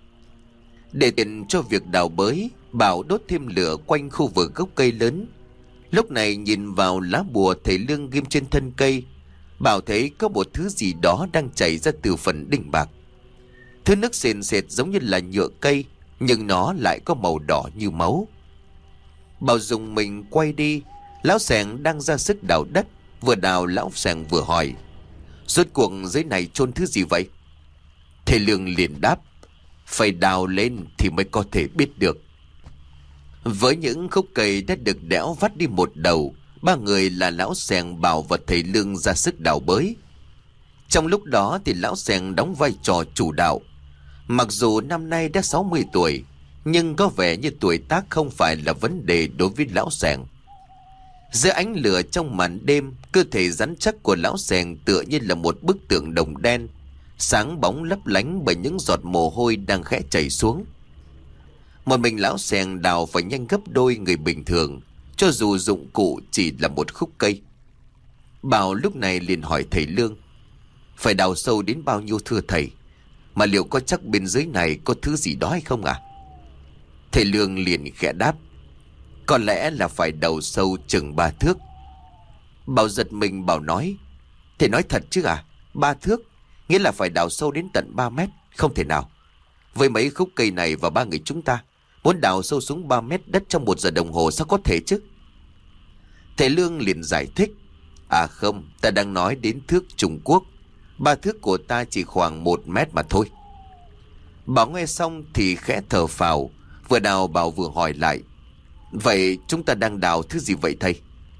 Để tiện cho việc đào bới, Bảo đốt thêm lửa quanh khu vực gốc cây lớn. Lúc này nhìn vào lá bùa thầy Lương ghim trên thân cây, Bảo thấy có một thứ gì đó đang chảy ra từ phần đinh bạc. Thứ nước sền sệt giống như là nhựa cây, nhưng nó lại có màu đỏ như máu. Bảo dùng mình quay đi. Lão Sèng đang ra sức đào đất. Vừa đào, lão Sèng vừa hỏi: "Rốt cuộc dưới này chôn thứ gì vậy?" Thầy Lương liền đáp: "Phải đào lên thì mới có thể biết được." Với những khúc cây đã được đẽo vắt đi một đầu, ba người là lão Sèng, Bảo và thầy Lương ra sức đào bới. Trong lúc đó thì lão Sèng đóng vai trò chủ đạo. Mặc dù năm nay đã 60 tuổi, nhưng có vẻ như tuổi tác không phải là vấn đề đối với lão Sèng. Dưới ánh lửa trong màn đêm, cơ thể rắn chắc của lão Sèng tựa như là một bức tượng đồng đen, sáng bóng lấp lánh bởi những giọt mồ hôi đang khẽ chảy xuống. Một mình lão Sèng đào phải nhanh gấp đôi người bình thường, cho dù dụng cụ chỉ là một khúc cây. Bảo lúc này liền hỏi thầy Lương: "Phải đào sâu đến bao nhiêu thưa thầy? Mà liệu có chắc bên dưới này có thứ gì đó hay không ạ?" Thầy Lương liền khẽ đáp: "Có lẽ là phải đào sâu chừng 3 thước." Bảo giật mình. Bảo nói: "Thầy nói thật chứ à? 3 thước? Nghĩa là phải đào sâu đến tận 3 mét? Không thể nào. Với mấy khúc cây này và ba người chúng ta, muốn đào sâu xuống 3 mét đất trong 1 giờ đồng hồ sao có thể chứ?" Thầy Lương liền giải thích: "À không, ta đang nói đến thước Trung Quốc. 3 thước của ta chỉ khoảng 1 mét mà thôi." Bảo nghe xong thì khẽ thở phào. Vừa đào Bảo vừa hỏi lại: "Vậy chúng ta đang đào thứ gì vậy thầy?"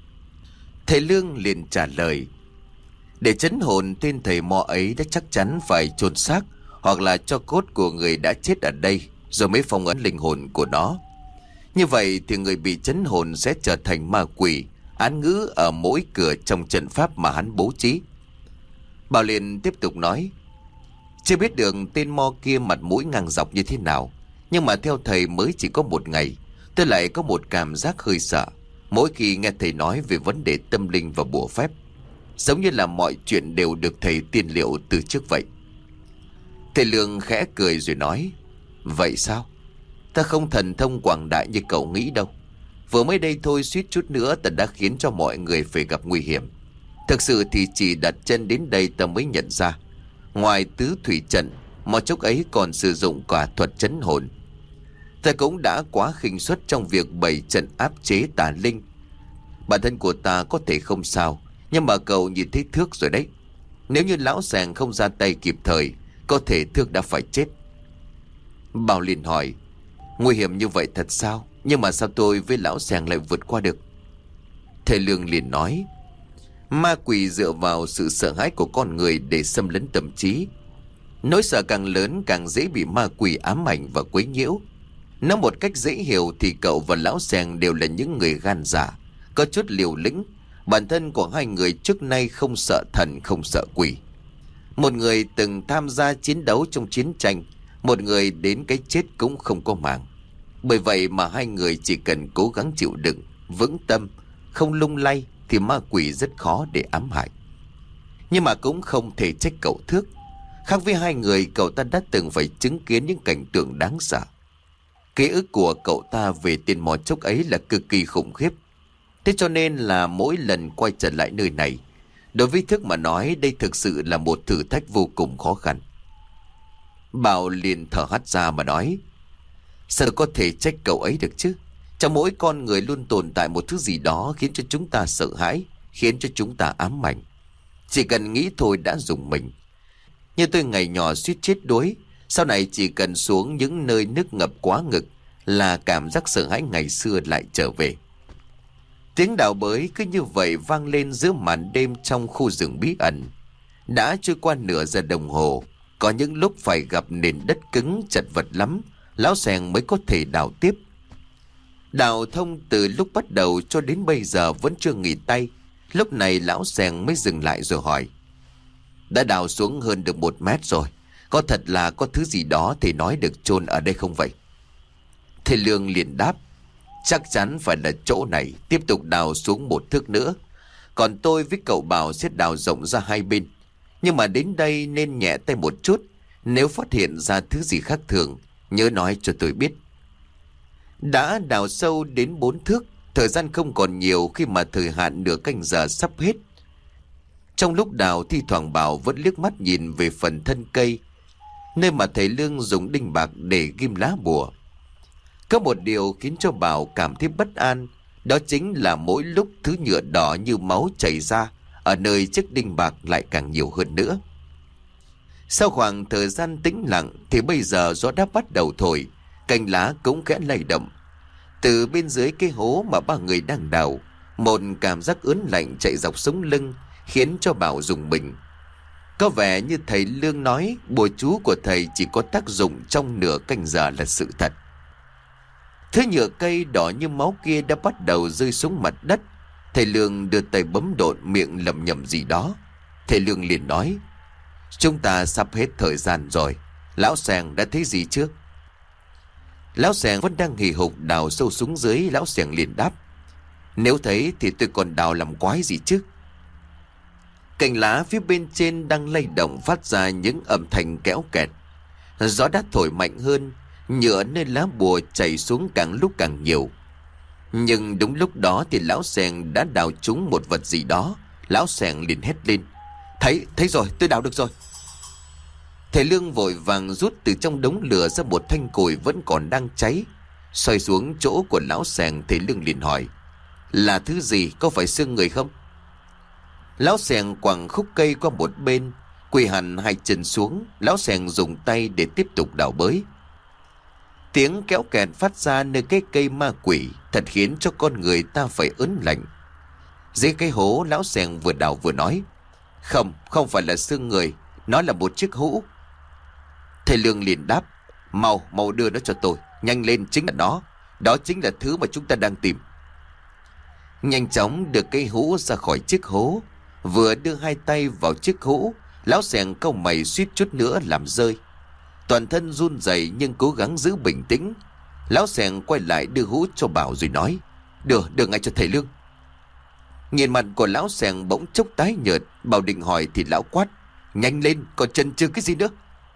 Thầy Lương liền trả lời: "Để trấn hồn tên thầy mò ấy đã chắc chắn phải chôn xác hoặc là cho cốt của người đã chết ở đây, rồi mới phong ấn linh hồn của nó. Như vậy thì người bị trấn hồn sẽ trở thành ma quỷ, án ngữ ở mỗi cửa trong trận pháp mà hắn bố trí." Bảo liền tiếp tục nói: "Chưa biết được tên mo kia mặt mũi ngang dọc như thế nào, nhưng mà theo thầy mới chỉ có 1 ngày, tôi lại có một cảm giác hơi sợ mỗi khi nghe thầy nói về vấn đề tâm linh và bùa phép, giống như là mọi chuyện đều được thầy tiên liệu từ trước vậy." Thầy Lương khẽ cười rồi nói: "Vậy sao? Ta không thần thông quảng đại như cậu nghĩ đâu. Vừa mới đây thôi suýt chút nữa ta đã khiến cho mọi người phải gặp nguy hiểm. Thực sự thì chỉ đặt chân đến đây ta mới nhận ra, ngoài tứ thủy trận, mò chốc ấy còn sử dụng cả thuật trấn hồn. Ta cũng đã quá khinh suất trong việc bày trận áp chế tà linh. Bản thân của ta có thể không sao, nhưng mà cậu nhìn thấy thước rồi đấy. Nếu như lão Sàng không ra tay kịp thời, có thể Thước đã phải chết. Bảo liền hỏi: nguy hiểm như vậy thật sao? Nhưng mà sao tôi với lão Sàng lại vượt qua được? Thầy Lương liền nói: ma quỷ dựa vào sự sợ hãi của con người để xâm lấn tâm trí. Nỗi sợ càng lớn càng dễ bị ma quỷ ám ảnh và quấy nhiễu. Nói một cách dễ hiểu thì cậu và lão Sàng đều là những người gan dạ, có chút liều lĩnh. Bản thân của hai người trước nay không sợ thần không sợ quỷ. Một người từng tham gia chiến đấu trong chiến tranh, một người đến cái chết cũng không có màng. Bởi vậy mà hai người chỉ cần cố gắng chịu đựng, vững tâm, không lung lay thì ma quỷ rất khó để ám hại. Nhưng mà cũng không thể trách cậu Thước. Khác với hai người, cậu ta đã từng phải chứng kiến những cảnh tượng đáng sợ. Ký ức của cậu ta về tên mò chốc ấy là cực kỳ khủng khiếp. Thế cho nên là mỗi lần quay trở lại nơi này, đối với Thước mà nói, đây thực sự là một thử thách vô cùng khó khăn. Bảo liền thở hắt ra mà nói: sao có thể trách cậu ấy được chứ? Trong mỗi con người luôn tồn tại một thứ gì đó khiến cho chúng ta sợ hãi, khiến cho chúng ta ám ảnh. Chỉ cần nghĩ thôi đã rùng mình. Như tôi ngày nhỏ suýt chết đuối, sau này chỉ cần xuống những nơi nước ngập quá ngực là cảm giác sợ hãi ngày xưa lại trở về. Tiếng đào bới cứ như vậy vang lên giữa màn đêm trong khu rừng bí ẩn. Đã trôi qua nửa giờ đồng hồ, có những lúc phải gặp nền đất cứng chật vật lắm, lão Sàng mới có thể đào tiếp. Đào thông từ lúc bắt đầu cho đến bây giờ vẫn chưa nghỉ tay. Lúc này lão Sàng mới dừng lại rồi hỏi: đã đào xuống hơn được 1 mét rồi, có thật là có thứ gì đó thì nói được chôn ở đây không vậy? Thầy Lương liền đáp: chắc chắn phải là chỗ này. Tiếp tục đào xuống 1 thước nữa. Còn tôi với cậu Bảo sẽ đào rộng ra 2 bên. Nhưng mà đến đây nên nhẹ tay một chút. Nếu phát hiện ra thứ gì khác thường, nhớ nói cho tôi biết. Đã đào sâu đến 4 thước, thời gian không còn nhiều khi mà thời hạn nửa canh giờ sắp hết. Trong lúc đào, thi thoảng Bảo vẫn liếc mắt nhìn về phần thân cây, nơi mà thầy Lương dùng đinh bạc để ghim lá bùa. Có một điều khiến cho Bảo cảm thấy bất an, đó chính là mỗi lúc thứ nhựa đỏ như máu chảy ra ở nơi chiếc đinh bạc lại càng nhiều hơn nữa. Sau khoảng thời gian tĩnh lặng thì bây giờ gió đã bắt đầu thổi, cành lá cũng khẽ lay động. Từ bên dưới cái hố mà 3 người đang đào, một cảm giác ớn lạnh chạy dọc sống lưng khiến cho Bảo rùng mình. Có vẻ như thầy Lương nói bùa chú của thầy chỉ có tác dụng trong nửa canh giờ là sự thật. Thứ nhựa cây đỏ như máu kia đã bắt đầu rơi xuống mặt đất. Thầy Lương đưa tay bấm độn, miệng lẩm nhẩm gì đó. Thầy Lương liền nói: chúng ta sắp hết thời gian rồi. Lão Sàng đã thấy gì chưa? Lão Sàng vẫn đang hì hục đào sâu xuống dưới. Lão Sàng liền đáp: nếu thấy thì tôi còn đào làm quái gì chứ? Cành lá phía bên trên đang lay động phát ra những âm thanh kéo kẹt. Gió đã thổi mạnh hơn, nhựa nơi lá bùa chảy xuống càng lúc càng nhiều. Nhưng đúng lúc đó thì lão Sàng đã đào trúng một vật gì đó. Lão Sàng liền hét lên: Thấy rồi, tôi đào được rồi. Thầy Lương vội vàng rút từ trong đống lửa ra một thanh củi vẫn còn đang cháy. Xoay xuống chỗ của lão Sàng, thầy Lương liền hỏi: là thứ gì, có phải xương người không? Lão Sàng quẳng khúc cây qua một bên, quỳ hẳn 2 chân xuống. Lão Sàng dùng tay để tiếp tục đào bới. Tiếng kéo kẹt phát ra nơi cái cây ma quỷ thật khiến cho con người ta phải ớn lạnh. Dưới cái hố, lão Sàng vừa đào vừa nói: Không phải là xương người, nó là một chiếc hũ. Thầy Lương liền đáp: Mau đưa nó cho tôi, nhanh lên, chính là nó. Đó chính là thứ mà chúng ta đang tìm. Nhanh chóng đưa cây hũ ra khỏi chiếc hố. Vừa đưa 2 tay vào chiếc hũ, lão Sàng cau mày suýt chút nữa làm rơi. Toàn thân run rẩy nhưng cố gắng giữ bình tĩnh. Lão Sàng quay lại đưa hũ cho Bảo rồi nói: Đưa ngay cho thầy Lương. Nhìn mặt của lão Sàng bỗng chốc tái nhợt. Bảo định hỏi thì lão quát: nhanh lên, còn chần chừ cái gì nữa?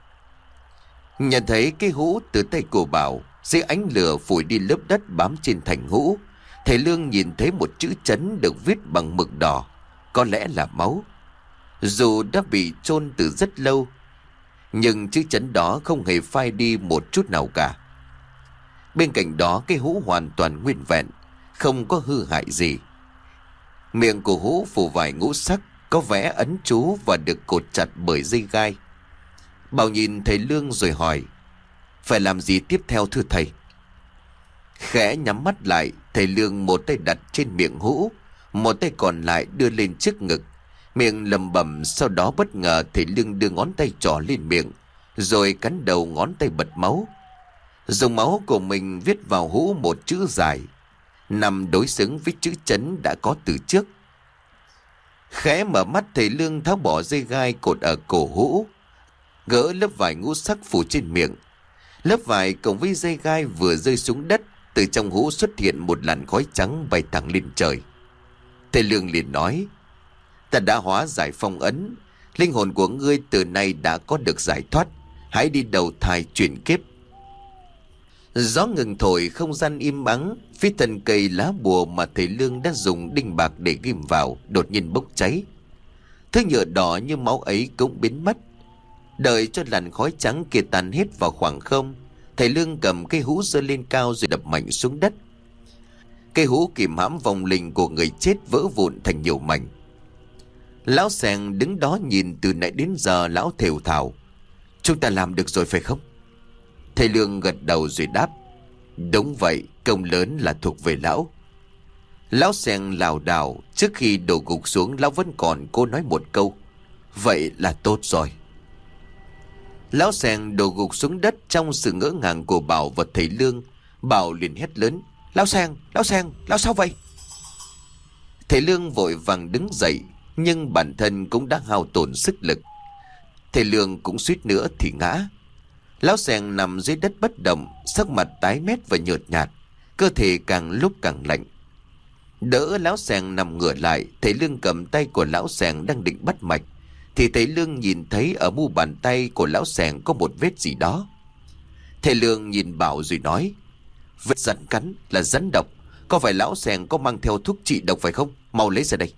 Nhận thấy cái hũ từ tay của Bảo, dưới ánh lửa phủi đi lớp đất bám trên thành hũ, thầy Lương nhìn thấy một chữ chấn được viết bằng mực đỏ, có lẽ là máu. Dù đã bị chôn từ rất lâu, nhưng chữ chấn đó không hề phai đi một chút nào cả. Bên cạnh đó, cái hũ hoàn toàn nguyên vẹn, không có hư hại gì. Miệng của hũ phủ vải ngũ sắc, có vẽ ấn chú và được cột chặt bởi dây gai. Bảo nhìn thầy Lương rồi hỏi: phải làm gì tiếp theo thưa thầy? Khẽ nhắm mắt lại, thầy Lương một tay đặt trên miệng hũ, một tay còn lại đưa lên trước ngực, miệng lẩm bẩm. Sau đó bất ngờ thầy Lương đưa ngón tay trỏ lên miệng, rồi cắn đầu ngón tay bật máu. Dùng máu của mình viết vào hũ một chữ dài, nằm đối xứng với chữ chấn đã có từ trước. Khẽ mở mắt, thầy Lương tháo bỏ dây gai cột ở cổ hũ, gỡ lớp vải ngũ sắc phủ trên miệng. Lớp vải cộng với dây gai vừa rơi xuống đất, từ trong hũ xuất hiện một làn khói trắng bay thẳng lên trời. Thầy Lương liền nói: ta đã hóa giải phong ấn, linh hồn của ngươi từ nay đã có được giải thoát, hãy đi đầu thai chuyển kiếp. Gió ngừng thổi, không gian im ắng. Phía thân cây lá bùa mà thầy Lương đã dùng đinh bạc để ghim vào đột nhiên bốc cháy. Thứ nhựa đỏ như máu ấy cũng biến mất. Đợi cho làn khói trắng kia tan hết vào khoảng không, thầy Lương cầm cây hũ giơ lên cao rồi đập mạnh xuống đất. Cây hũ kìm hãm vòng linh của người chết vỡ vụn thành nhiều mảnh. Lão Sàng đứng đó nhìn từ nãy đến giờ. Lão thều thào: chúng ta làm được rồi phải không? Thầy Lương gật đầu rồi đáp: đúng vậy, công lớn là thuộc về lão. Lão Sàng lảo đảo, trước khi đổ gục xuống lão vẫn còn cố nói một câu: vậy là tốt rồi. Lão Sàng đổ gục xuống đất trong sự ngỡ ngàng của Bảo và thầy Lương. Bảo liền hét lớn: Lão Sàng, lão sao vậy? Thầy Lương vội vàng đứng dậy, nhưng bản thân cũng đã hao tổn sức lực. Thầy Lương cũng suýt nữa thì ngã. Lão Sàng nằm dưới đất bất động, sắc mặt tái mét và nhợt nhạt, cơ thể càng lúc càng lạnh. Đỡ lão Sàng nằm ngửa lại, thầy Lương cầm tay của lão Sàng đang định bắt mạch, thì thầy Lương nhìn thấy ở mu bàn tay của lão Sàng có một vết gì đó. Thầy Lương nhìn Bảo rồi nói: vết rắn cắn là rắn độc, có phải lão Sàng có mang theo thuốc trị độc phải không? Mau lấy ra đây.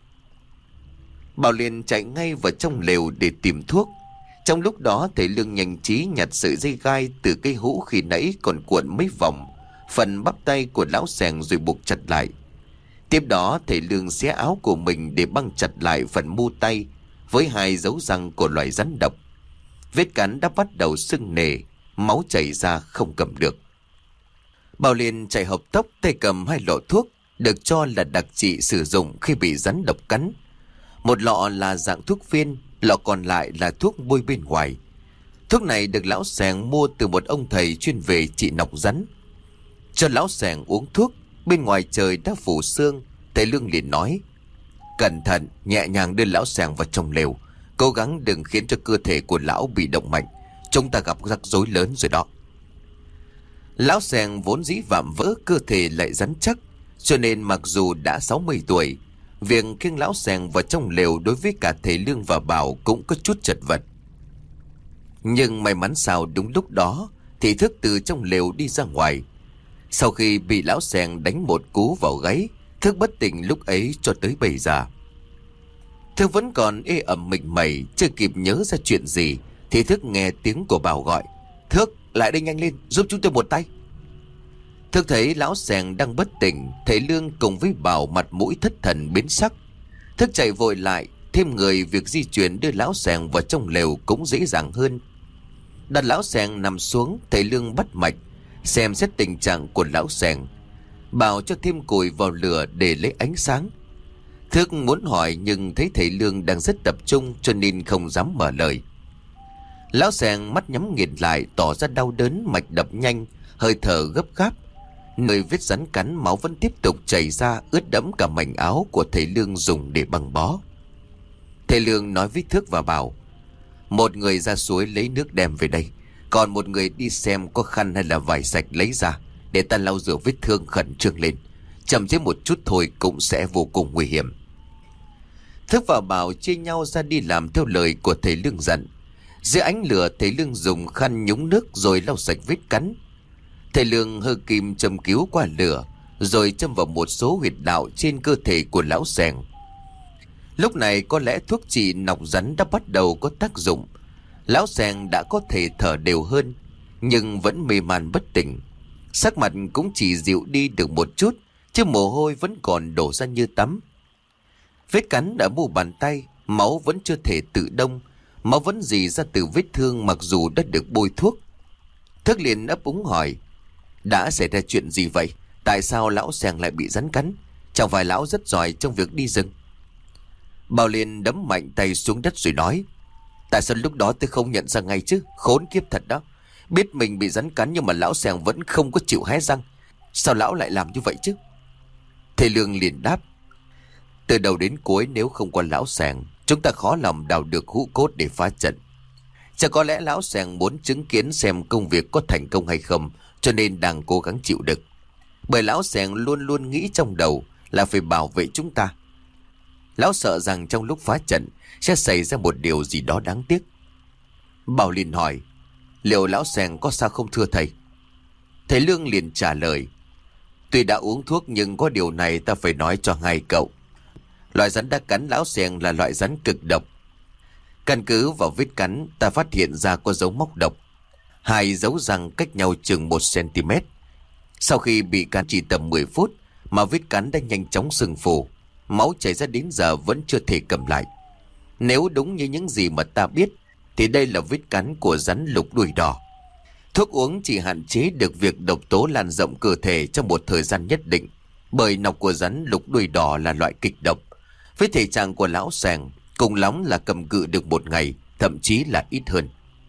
Bảo liền chạy ngay vào trong lều để tìm thuốc. Trong lúc đó thầy Lương nhanh trí nhặt sợi dây gai từ cây hũ khi nãy còn cuộn mấy vòng phần bắp tay của lão Sàng rồi buộc chặt lại. Tiếp đó thầy Lương xé áo của mình để băng chặt lại phần mu tay với 2 dấu răng của loài rắn độc. Vết cắn đã bắt đầu sưng nề, máu chảy ra không cầm được. Bảo liền chạy hộc tốc tay cầm 2 lọ thuốc được cho là đặc trị sử dụng khi bị rắn độc cắn. Một lọ là dạng thuốc viên, lọ còn lại là thuốc bôi bên ngoài. Thuốc này được lão Sàng mua từ một ông thầy chuyên về trị nọc rắn. Cho lão Sàng uống thuốc, bên ngoài trời đã phủ sương. Thầy Lương liền nói: cẩn thận, nhẹ nhàng đưa lão Sàng vào trong lều, cố gắng đừng khiến cho cơ thể của lão bị động mạnh, chúng ta gặp rắc rối lớn rồi đó. Lão Sàng vốn dĩ vạm vỡ, cơ thể lại rắn chắc, cho nên mặc dù đã 60 tuổi, việc khiêng lão Sàng vào trong lều đối với cả thầy Lương và Bảo cũng có chút chật vật. Nhưng may mắn sao đúng lúc đó thì Thức từ trong lều đi ra ngoài. Sau khi bị lão Sàng đánh một cú vào gáy, Thức bất tỉnh lúc ấy cho tới bây giờ. Thức vẫn còn ê ẩm mịnh mẩy, chưa kịp nhớ ra chuyện gì thì Thức nghe tiếng của Bảo gọi: Thức, lại đây nhanh lên, giúp chúng tôi một tay. Thức thấy lão Sàng đang bất tỉnh, thầy Lương cùng với Bảo mặt mũi thất thần biến sắc. Thức chạy vội lại, thêm người việc di chuyển đưa lão Sàng vào trong lều cũng dễ dàng hơn. Đặt lão Sàng nằm xuống, thầy Lương bắt mạch, xem xét tình trạng của lão Sàng. Bảo cho thêm củi vào lửa để lấy ánh sáng. Thức muốn hỏi nhưng thấy thầy Lương đang rất tập trung cho nên không dám mở lời. Lão Sàng mắt nhắm nghiền lại, tỏ ra đau đớn, mạch đập nhanh, hơi thở gấp gáp. Nơi vết rắn cắn máu vẫn tiếp tục chảy ra, ướt đẫm cả mảnh áo của thầy Lương dùng để băng bó. Thầy Lương nói với Thức và Bảo: một người ra suối lấy nước đem về đây, còn một người đi xem có khăn hay là vải sạch lấy ra, để ta lau rửa vết thương khẩn trương lên. Chậm chế một chút thôi cũng sẽ vô cùng nguy hiểm. Thức và Bảo chia nhau ra đi làm theo lời của thầy Lương dặn. Dưới ánh lửa, thầy Lương dùng khăn nhúng nước rồi lau sạch vết cắn. Thầy Lương hơ kim châm cứu qua lửa, rồi châm vào một số huyệt đạo trên cơ thể của lão Sàng. Lúc này có lẽ thuốc trị nọc rắn đã bắt đầu có tác dụng. Lão Sàng đã có thể thở đều hơn, nhưng vẫn mê man bất tỉnh. Sắc mặt cũng chỉ dịu đi được một chút, chứ mồ hôi vẫn còn đổ ra như tắm. Vết cắn ở mu bàn tay máu vẫn chưa thể tự đông, máu vẫn rỉ ra từ vết thương mặc dù đã được bôi thuốc. Thức liền ấp úng hỏi, đã xảy ra chuyện gì vậy? Tại sao lão Seng lại bị rắn cắn? Chẳng phải lão rất giỏi trong việc đi rừng? Bảo liền đấm mạnh tay xuống đất rồi nói, tại sao lúc đó tôi không nhận ra ngay chứ? Khốn kiếp thật đó. Biết mình bị rắn cắn nhưng mà lão Seng vẫn không có chịu hé răng. Sao lão lại làm như vậy chứ? Thầy Lương liền đáp, từ đầu đến cuối nếu không có lão Seng, chúng ta khó lòng đào được hũ cốt để phá trận. Chắc có lẽ lão Seng muốn chứng kiến xem công việc có thành công hay không, cho nên đang cố gắng chịu đựng. Bởi lão Seng luôn luôn nghĩ trong đầu là phải bảo vệ chúng ta. Lão sợ rằng trong lúc phá trận sẽ xảy ra một điều gì đó đáng tiếc. Bảo liền hỏi, liệu lão Seng có sao không thưa thầy? Thầy Lương liền trả lời, tuy đã uống thuốc nhưng có điều này ta phải nói cho hai cậu. Loại rắn đã cắn lão Seng là loại rắn cực độc. Căn cứ vào vết cắn, ta phát hiện ra có dấu móc độc. Hai dấu răng cách nhau chừng 1 cm. Sau khi bị cắn chỉ tầm 10 phút mà vết cắn đã nhanh chóng sưng phù, máu chảy ra đến giờ vẫn chưa thể cầm lại. Nếu đúng như những gì mà ta biết thì đây là vết cắn của rắn lục đuôi đỏ. Thuốc uống chỉ hạn chế được việc độc tố lan rộng cơ thể trong một thời gian nhất định, bởi nọc của rắn lục đuôi đỏ là loại kịch độc. Với thể trạng của lão Seng, cùng lắm là cầm cự được 1 ngày, thậm chí là ít hơn.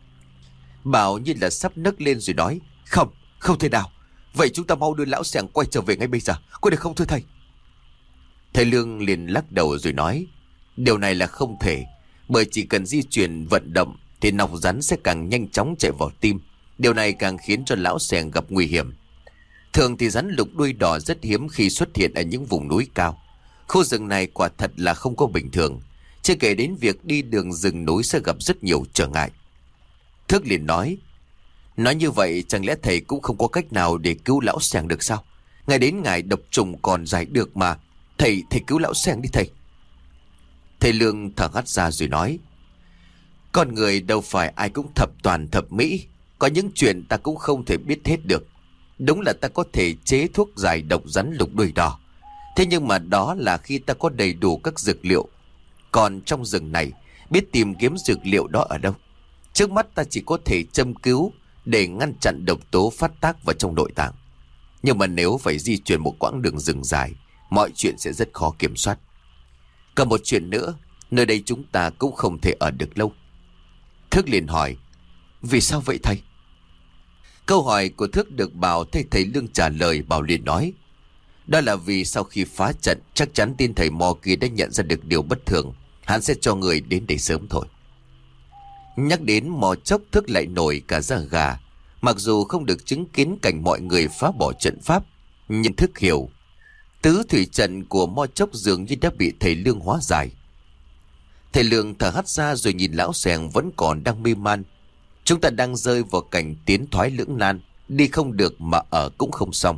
Bảo như là sắp nấc lên rồi nói, không thể nào. Vậy chúng ta mau đưa lão Seng quay trở về ngay bây giờ, có được không thưa thầy? Thầy Lương liền lắc đầu rồi nói, điều này là không thể, bởi chỉ cần di chuyển vận động thì nọc rắn sẽ càng nhanh chóng chạy vào tim. Điều này càng khiến cho lão Seng gặp nguy hiểm. Thường thì rắn lục đuôi đỏ rất hiếm khi xuất hiện ở những vùng núi cao. Khu rừng này quả thật là không có bình thường. Chưa kể đến việc đi đường rừng núi sẽ gặp rất nhiều trở ngại. Thức liền nói như vậy chẳng lẽ thầy cũng không có cách nào để cứu lão Seng được sao? Ngày đến ngày độc trùng còn giải được mà. Thầy cứu lão Seng đi thầy. Thầy Lương thở hắt ra rồi nói, con người đâu phải ai cũng thập toàn thập mỹ. Có những chuyện ta cũng không thể biết hết được. Đúng là ta có thể chế thuốc giải độc rắn lục đuôi đỏ, thế nhưng mà đó là khi ta có đầy đủ các dược liệu. Còn trong rừng này, biết tìm kiếm dược liệu đó ở đâu? Trước mắt ta chỉ có thể châm cứu để ngăn chặn độc tố phát tác vào trong nội tạng. Nhưng mà nếu phải di chuyển một quãng đường rừng dài, mọi chuyện sẽ rất khó kiểm soát. Còn một chuyện nữa, nơi đây chúng ta cũng không thể ở được lâu. Thức liền hỏi, vì sao vậy thầy? Câu hỏi của Thức được Bảo thấy thầy Lương trả lời. Bảo liền nói, đó là vì sau khi phá trận, chắc chắn tin thầy Mo kia đã nhận ra được điều bất thường. Hắn sẽ cho người đến để sớm thôi. Nhắc đến Mo Chốc, Thức lại nổi cả da gà. Mặc dù không được chứng kiến cảnh mọi người phá bỏ trận pháp, nhưng Thức hiểu tứ thủy trận của Mo Chốc dường như đã bị thầy Lương hóa giải. Thầy Lương thở hắt ra rồi nhìn lão Seng vẫn còn đang mê man. Chúng ta đang rơi vào cảnh tiến thoái lưỡng nan, đi không được mà ở cũng không xong.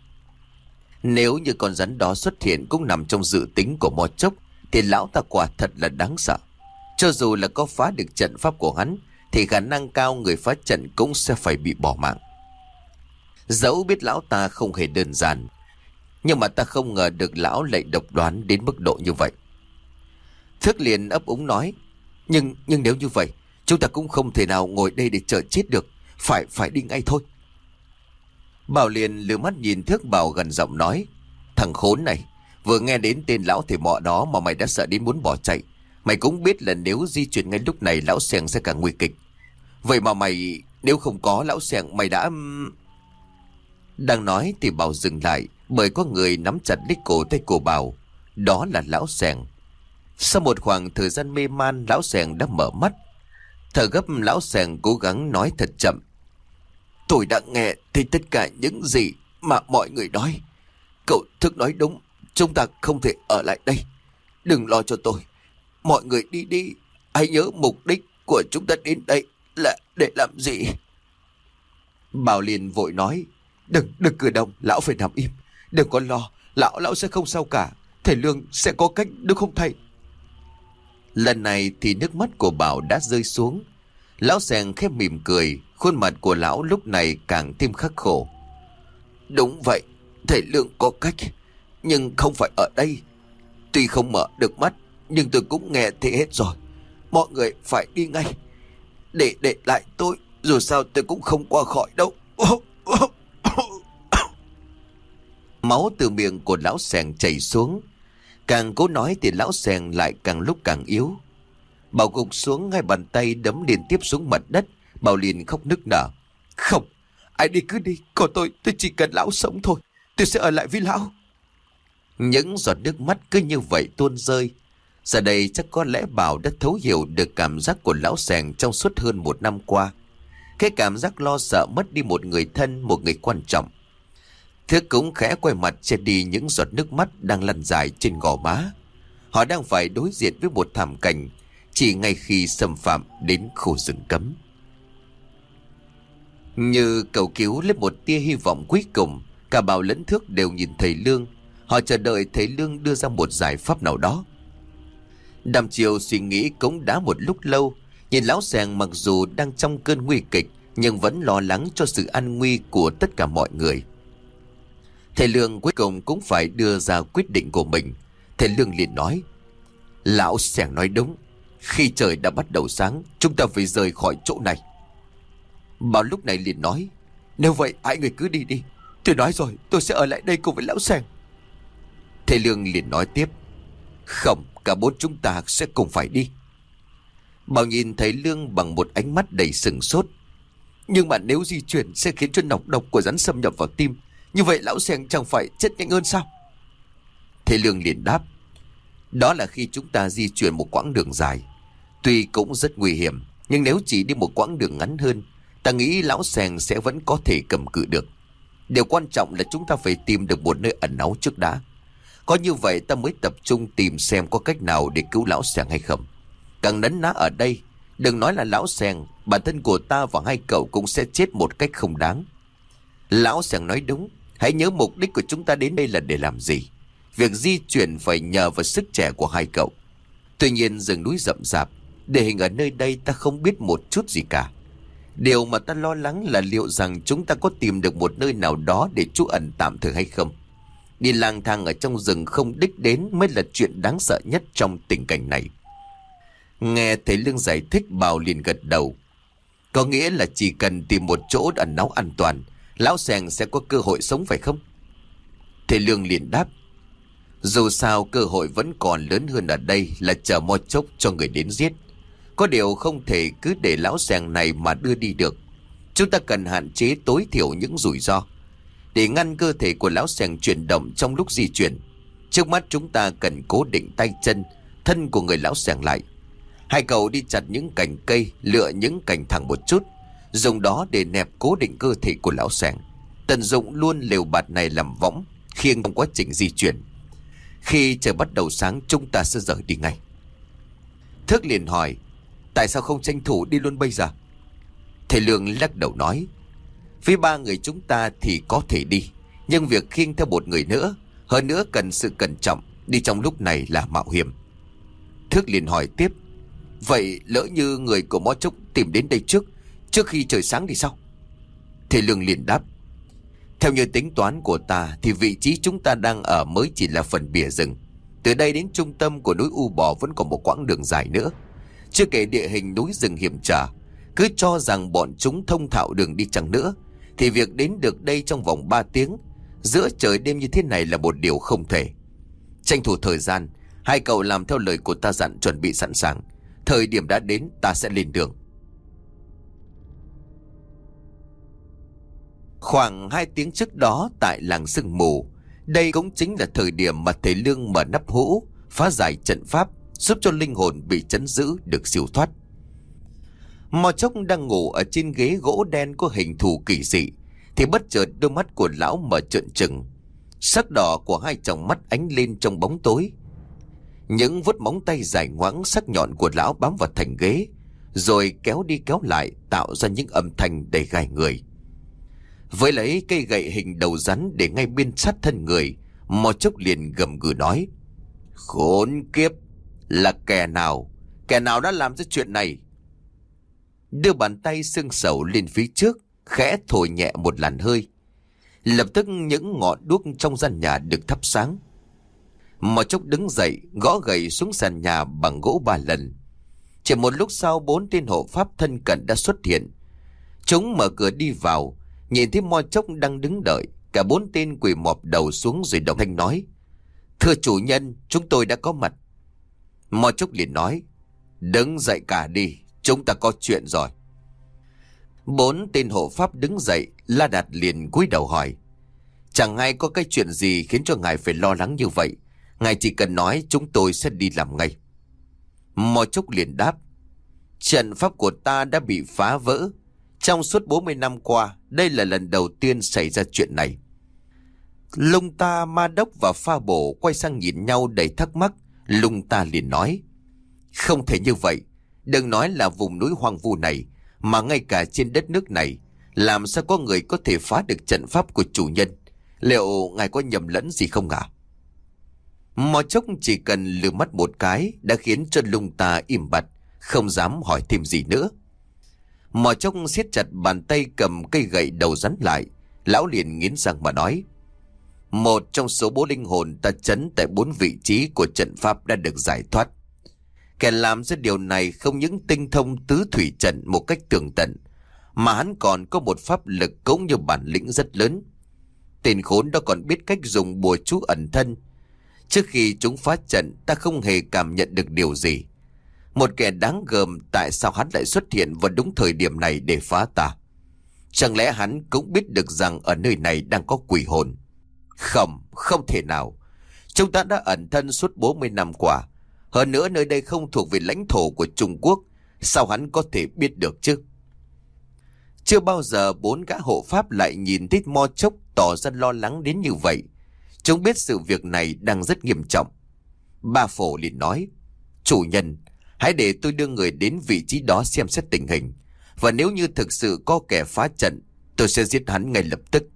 Nếu như con rắn đó xuất hiện cũng nằm trong dự tính của Mo Chốc thì lão ta quả thật là đáng sợ. Cho dù là có phá được trận pháp của hắn thì khả năng cao người phá trận cũng sẽ phải bị bỏ mạng. Dẫu biết lão ta không hề đơn giản, nhưng mà ta không ngờ được lão lại độc đoán đến mức độ như vậy. Thức liền ấp úng nói, nhưng nếu như vậy, chúng ta cũng không thể nào ngồi đây để chờ chết được. Phải đi ngay thôi. Bảo liền lừa mắt nhìn Thức. Bảo gần giọng nói, thằng khốn này, vừa nghe đến tên lão thầy mọ đó mà mày đã sợ đến muốn bỏ chạy. Mày cũng biết là nếu di chuyển ngay lúc này lão Seng sẽ càng nguy kịch. Vậy mà mày, nếu không có lão Seng mày đã... Đang nói thì Bảo dừng lại, bởi có người nắm chặt lấy cổ tay của Bảo. Đó là lão Seng. Sau một khoảng thời gian mê man, lão Seng đã mở mắt. Thở gấp, lão Seng cố gắng nói thật chậm, tôi đã nghe thấy tất cả những gì mà mọi người nói. Cậu Thức nói đúng, chúng ta không thể ở lại đây. Đừng lo cho tôi, mọi người đi đi. Hãy nhớ mục đích của chúng ta đến đây là để làm gì. Bảo liền vội nói, đừng cử động, lão phải nằm im. Đừng có lo, lão sẽ không sao cả. Thầy Lương sẽ có cách, đúng không thầy? Lần này thì nước mắt của Bảo đã rơi xuống. Lão Seng khép mỉm cười. Khuôn mặt của lão lúc này càng thêm khắc khổ. Đúng vậy, thầy Lương có cách, nhưng không phải ở đây. Tuy không mở được mắt, nhưng tôi cũng nghe thế hết rồi. Mọi người phải đi ngay. Để lại tôi, dù sao tôi cũng không qua khỏi đâu. Máu từ miệng của lão Sèng chảy xuống. Càng cố nói thì lão Sèng lại càng lúc càng yếu. Bảo gục xuống, hai bàn tay đấm liên tiếp xuống mặt đất. Bảo liền khóc nức nở. Không, ai đi cứ đi. Còn tôi chỉ cần lão sống thôi. Tôi sẽ ở lại với lão. Những giọt nước mắt cứ như vậy tuôn rơi. Giờ đây chắc có lẽ Bảo đã thấu hiểu được cảm giác của lão Sèng trong suốt hơn 1 năm qua. Cái cảm giác lo sợ mất đi một người thân, một người quan trọng. Thức cũng khẽ quay mặt che đi những giọt nước mắt đang lăn dài trên gò má. Họ đang phải đối diện với một thảm cảnh chỉ ngay khi xâm phạm đến khu rừng cấm. Như cầu cứu lấy một tia hy vọng cuối cùng, cả Bảo lẫn Thước đều nhìn thầy Lương. Họ chờ đợi thầy Lương đưa ra một giải pháp nào đó. Đàm Chiều suy nghĩ cũng đã một lúc lâu. Nhìn lão Sèng mặc dù đang trong cơn nguy kịch, nhưng vẫn lo lắng cho sự an nguy của tất cả mọi người. Thầy Lương cuối cùng cũng phải đưa ra quyết định của mình. Thầy Lương liền nói: Lão Sèng nói đúng. Khi trời đã bắt đầu sáng, chúng ta phải rời khỏi chỗ này. Bảo lúc này liền nói: Nếu vậy hai người cứ đi đi. Tôi nói rồi, tôi sẽ ở lại đây cùng với lão Sèng. Thầy Lương liền nói tiếp: Không, cả 4 chúng ta sẽ cùng phải đi. Bảo nhìn thầy Lương bằng một ánh mắt đầy sừng sốt. Nhưng mà nếu di chuyển sẽ khiến cho nọc độc của rắn xâm nhập vào tim, như vậy lão Sèng chẳng phải chết nhanh hơn sao? Thầy Lương liền đáp: Đó là khi chúng ta di chuyển một quãng đường dài. Tuy cũng rất nguy hiểm, nhưng nếu chỉ đi một quãng đường ngắn hơn, ta nghĩ lão Sèng sẽ vẫn có thể cầm cự được. Điều quan trọng là chúng ta phải tìm được một nơi ẩn náu trước đã. Có như vậy ta mới tập trung tìm xem có cách nào để cứu lão Sèng hay không. Càng nấn ná ở đây, đừng nói là lão Sèng, bản thân của ta và hai cậu cũng sẽ chết một cách không đáng. Lão Sèng nói đúng. Hãy nhớ mục đích của chúng ta đến đây là để làm gì. Việc di chuyển phải nhờ vào sức trẻ của hai cậu. Tuy nhiên rừng núi rậm rạp, địa hình ở nơi đây ta không biết một chút gì cả. Điều mà ta lo lắng là liệu rằng chúng ta có tìm được một nơi nào đó để trú ẩn tạm thời hay không. Đi lang thang ở trong rừng không đích đến mới là chuyện đáng sợ nhất trong tình cảnh này. Nghe thầy Lương giải thích, Bảo liền gật đầu. Có nghĩa là chỉ cần tìm một chỗ ẩn náu an toàn, lão Sèng sẽ có cơ hội sống phải không? Thầy Lương liền đáp: Dù sao cơ hội vẫn còn lớn hơn ở đây là chờ mo chốc cho người đến giết. Có điều không thể cứ để lão Sèng này mà đưa đi được. Chúng ta cần hạn chế tối thiểu những rủi ro để ngăn cơ thể của lão Sèng chuyển động trong lúc di chuyển. Trước mắt chúng ta cần cố định tay chân, thân của người lão Sèng lại. Hai cậu đi chặt những cành cây, lựa những cành thẳng một chút, dùng đó để nẹp cố định cơ thể của lão Sèng. Tận dụng luôn lều bạt này làm võng, khiêng trong quá trình di chuyển. Khi trời bắt đầu sáng, chúng ta sẽ rời đi ngay. Thước liền hỏi: Tại sao không tranh thủ đi luôn bây giờ? Thầy Lương lắc đầu nói: Với 3 người chúng ta thì có thể đi, nhưng việc khiêng theo một người nữa, hơn nữa cần sự cẩn trọng, đi trong lúc này là mạo hiểm. Thước liền hỏi tiếp: Vậy lỡ như người của Mó Trúc tìm đến đây trước khi trời sáng thì sao? Thầy Lương liền đáp: Theo như tính toán của ta thì vị trí chúng ta đang ở mới chỉ là phần bìa rừng. Từ đây đến trung tâm của núi U Bò vẫn còn một quãng đường dài nữa. Chưa kể địa hình núi rừng hiểm trở. Cứ cho rằng bọn chúng thông thạo đường đi chăng nữa, thì việc đến được đây trong vòng 3 tiếng giữa trời đêm như thế này là một điều không thể. Tranh thủ thời gian, hai cậu làm theo lời của ta dặn, chuẩn bị sẵn sàng. Thời điểm đã đến, ta sẽ lên đường. Khoảng 2 tiếng trước đó tại làng Sương Mù, đây cũng chính là thời điểm mà thầy Lương mở nắp hũ, phá giải trận pháp, giúp cho linh hồn bị trấn giữ được siêu thoát. Mò Chốc đang ngủ ở trên ghế gỗ đen có hình thù kỳ dị, thì bất chợt đôi mắt của lão mở trợn trừng. Sắc đỏ của hai tròng mắt ánh lên trong bóng tối. Những vuốt móng tay dài ngoãng sắc nhọn của lão bám vào thành ghế, rồi kéo đi kéo lại, tạo ra những âm thanh đầy gai người. Với lấy cây gậy hình đầu rắn để ngay bên sát thân người, Mò Chốc liền gầm gừ nói: Khốn kiếp! Là kẻ nào? Kẻ nào đã làm ra chuyện này? Đưa bàn tay xương sầu lên phía trước, khẽ thổi nhẹ một làn hơi. Lập tức những ngọn đuốc trong gian nhà được thắp sáng. Mò Chốc đứng dậy, gõ gậy xuống sàn nhà bằng gỗ 3 lần. Chỉ một lúc sau, 4 tên hộ pháp thân cận đã xuất hiện. Chúng mở cửa đi vào, nhìn thấy Mò Chốc đang đứng đợi. Cả 4 tên quỳ mọp đầu xuống rồi đồng thanh nói: "Thưa chủ nhân, chúng tôi đã có mặt." Mò Chốc liền nói: "Đứng dậy cả đi, chúng ta có chuyện rồi." 4 tên hộ pháp đứng dậy. La Đạt liền cúi đầu hỏi: "Chẳng hay có cái chuyện gì khiến cho ngài phải lo lắng như vậy? Ngài chỉ cần nói, chúng tôi sẽ đi làm ngay." Mò Chốc liền đáp: "Trận pháp của ta đã bị phá vỡ. Trong suốt 40 năm qua, đây là lần đầu tiên xảy ra chuyện này." Lung Ta, Ma Đốc và Pha Bổ quay sang nhìn nhau đầy thắc mắc. Lung Ta liền nói: "Không thể như vậy. Đừng nói là vùng núi hoang vu này, mà ngay cả trên đất nước này, làm sao có người có thể phá được trận pháp của chủ nhân? Liệu ngài có nhầm lẫn gì không ạ?" Mò Chốc chỉ cần lườm mắt một cái đã khiến cho Lung Ta im bặt, không dám hỏi thêm gì nữa. Mò Chốc siết chặt bàn tay cầm cây gậy đầu rắn lại. Lão liền nghiến răng mà nói: "Một trong số 4 linh hồn ta trấn tại 4 vị trí của trận pháp đã được giải thoát. Kẻ làm ra điều này không những tinh thông tứ thủy trận một cách tường tận, mà hắn còn có một pháp lực cũng như bản lĩnh rất lớn. Tên khốn đó còn biết cách dùng bùa chú ẩn thân. Trước khi chúng phá trận, ta không hề cảm nhận được điều gì. Một kẻ đáng gờm, tại sao hắn lại xuất hiện vào đúng thời điểm này để phá ta? Chẳng lẽ hắn cũng biết được rằng ở nơi này đang có quỷ hồn? Không, không thể nào. Chúng ta đã ẩn thân suốt 40 năm qua. Hơn nữa nơi đây không thuộc về lãnh thổ của Trung Quốc. Sao hắn có thể biết được chứ?" Chưa bao giờ 4 gã hộ pháp lại nhìn thấy Mo Chốc tỏ ra lo lắng đến như vậy. Chúng biết sự việc này đang rất nghiêm trọng. Ba Phổ liền nói: "Chủ nhân, hãy để tôi đưa người đến vị trí đó xem xét tình hình. Và nếu như thực sự có kẻ phá trận, tôi sẽ giết hắn ngay lập tức."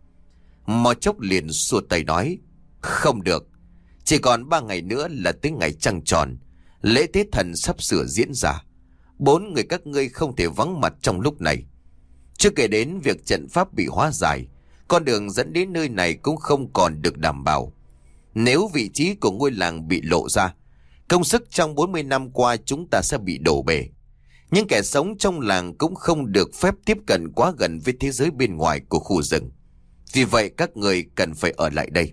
Mo Chốc liền xua tay nói: "Không được. Chỉ còn 3 ngày nữa là tới ngày trăng tròn. Lễ tế thần sắp sửa diễn ra. 4 người các ngươi không thể vắng mặt trong lúc này. Chưa kể đến việc trận pháp bị hóa giải, con đường dẫn đến nơi này cũng không còn được đảm bảo. Nếu vị trí của ngôi làng bị lộ ra, công sức trong 40 năm qua chúng ta sẽ bị đổ bể. Những kẻ sống trong làng cũng không được phép tiếp cận quá gần với thế giới bên ngoài của khu rừng. Vì vậy các người cần phải ở lại đây."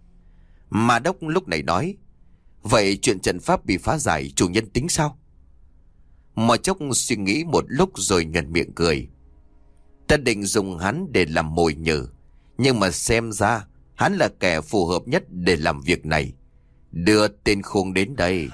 Ma Đốc lúc này nói: "Vậy chuyện trận pháp bị phá giải, chủ nhân tính sao?" Mò Chốc suy nghĩ một lúc rồi nhuận miệng cười: "Ta định dùng hắn để làm mồi nhử, nhưng mà xem ra hắn là kẻ phù hợp nhất để làm việc này. Đưa tên khùng đến đây."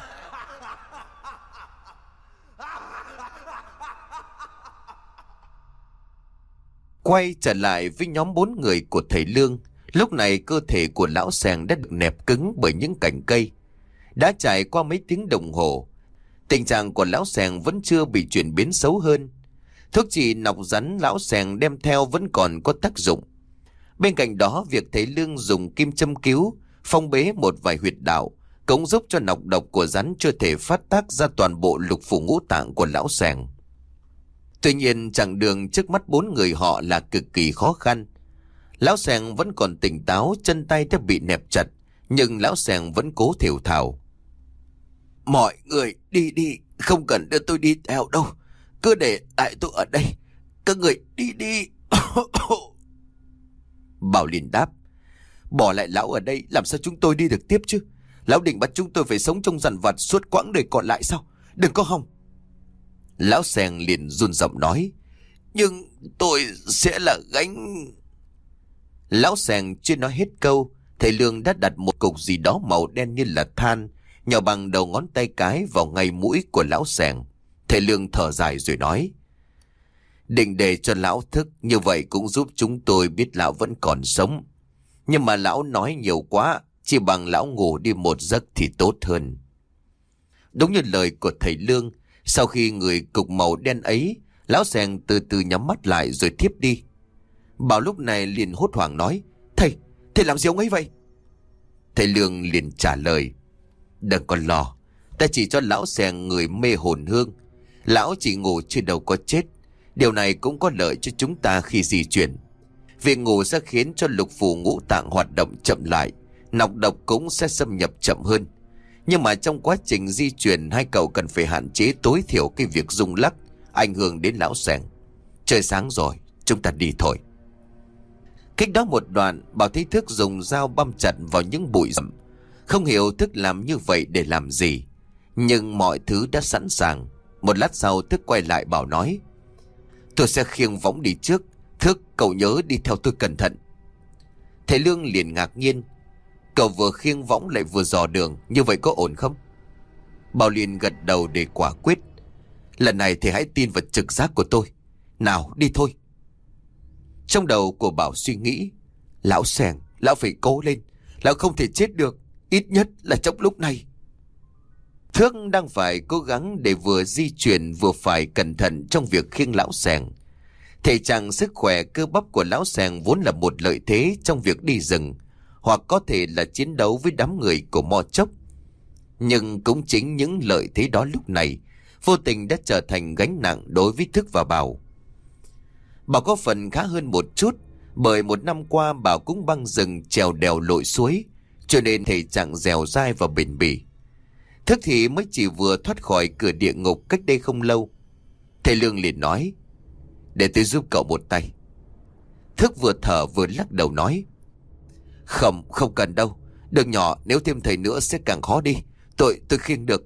Quay trở lại với nhóm 4 người của thầy Lương. Lúc này cơ thể của lão Sàng đã được nẹp cứng bởi những cành cây. Đã trải qua mấy tiếng đồng hồ, tình trạng của lão Sàng vẫn chưa bị chuyển biến xấu hơn. Thuốc trị nọc rắn lão Sàng đem theo vẫn còn có tác dụng. Bên cạnh đó, việc thầy Lương dùng kim châm cứu, phong bế một vài huyệt đạo cũng giúp cho nọc độc của rắn chưa thể phát tác ra toàn bộ lục phủ ngũ tạng của lão Sàng. Tuy nhiên chặng đường trước mắt 4 người họ là cực kỳ khó khăn. Lão Sàng vẫn còn tỉnh táo, chân tay đã bị nẹp chặt, nhưng lão Sàng vẫn cố thều thào: "Mọi người đi đi, không cần đưa tôi đi theo đâu. Cứ để tại tôi ở đây. Các người đi đi." Bảo liền đáp: "Bỏ lại lão ở đây, làm sao chúng tôi đi được tiếp chứ? Lão định bắt chúng tôi phải sống trong dằn vặt suốt quãng đời còn lại sao? Đừng có hòng." Lão Sàng liền run giọng nói: "Nhưng tôi sẽ là gánh..." Lão Sàng chưa nói hết câu, thầy Lương đã đặt một cục gì đó màu đen như là than nhỏ bằng đầu ngón tay cái vào ngay mũi của lão Sàng. Thầy Lương thở dài rồi nói: "Định để cho lão thức, như vậy cũng giúp chúng tôi biết lão vẫn còn sống. Nhưng mà lão nói nhiều quá, chỉ bằng lão ngủ đi một giấc thì tốt hơn." Đúng như lời của thầy Lương, sau khi ngửi cục màu đen ấy, lão Sàng từ từ nhắm mắt lại rồi thiếp đi. Bảo lúc này liền hốt hoảng nói: Thầy làm gì ông ấy vậy?" Thầy Lương liền trả lời: "Đừng có lo, ta chỉ cho lão Sàng người mê hồn hương. Lão chỉ ngủ chứ đâu có chết. Điều này cũng có lợi cho chúng ta khi di chuyển. Việc ngủ sẽ khiến cho lục phủ ngũ tạng hoạt động chậm lại, nọc độc cũng sẽ xâm nhập chậm hơn. Nhưng mà trong quá trình di chuyển, hai cậu cần phải hạn chế tối thiểu cái việc rung lắc ảnh hưởng đến lão Sẻng. Trời sáng rồi, chúng ta đi thôi. Cách đó một đoạn, Bảo thấy Thức dùng dao băm chặt vào những bụi rậm. Không hiểu Thức làm như vậy để làm gì, nhưng mọi thứ đã sẵn sàng. Một lát sau Thức quay lại Bảo nói: tôi sẽ khiêng võng đi trước. Thức, cậu nhớ đi theo tôi cẩn thận. Thầy Lương liền ngạc nhiên: cậu vừa khiêng võng lại vừa dò đường, như vậy có ổn không? Bảo liền gật đầu để quả quyết: lần này thầy hãy tin vào trực giác của tôi. Nào đi thôi. Trong đầu của Bảo suy nghĩ: lão Sẻng, lão phải cố lên, lão không thể chết được, ít nhất là trong lúc này. Thước đang phải cố gắng để vừa di chuyển vừa phải cẩn thận trong việc khiêng lão Sẻng. Thể trạng sức khỏe cơ bắp của lão Sẻng vốn là một lợi thế trong việc đi rừng, hoặc có thể là chiến đấu với đám người của Mo Chốc. Nhưng cũng chính những lợi thế đó lúc này vô tình đã trở thành gánh nặng đối với Thức và Bảo. Bảo có phần khá hơn một chút, bởi một năm qua Bảo cũng băng rừng trèo đèo lội suối, cho nên thể trạng dẻo dai và bền bỉ. Thức thì mới chỉ vừa thoát khỏi cửa địa ngục cách đây không lâu. Thầy Lương liền nói: để tôi giúp cậu một tay. Thức vừa thở vừa lắc đầu nói: không cần đâu, đường nhỏ, nếu thêm thầy nữa sẽ càng khó đi, tôi khiêng được.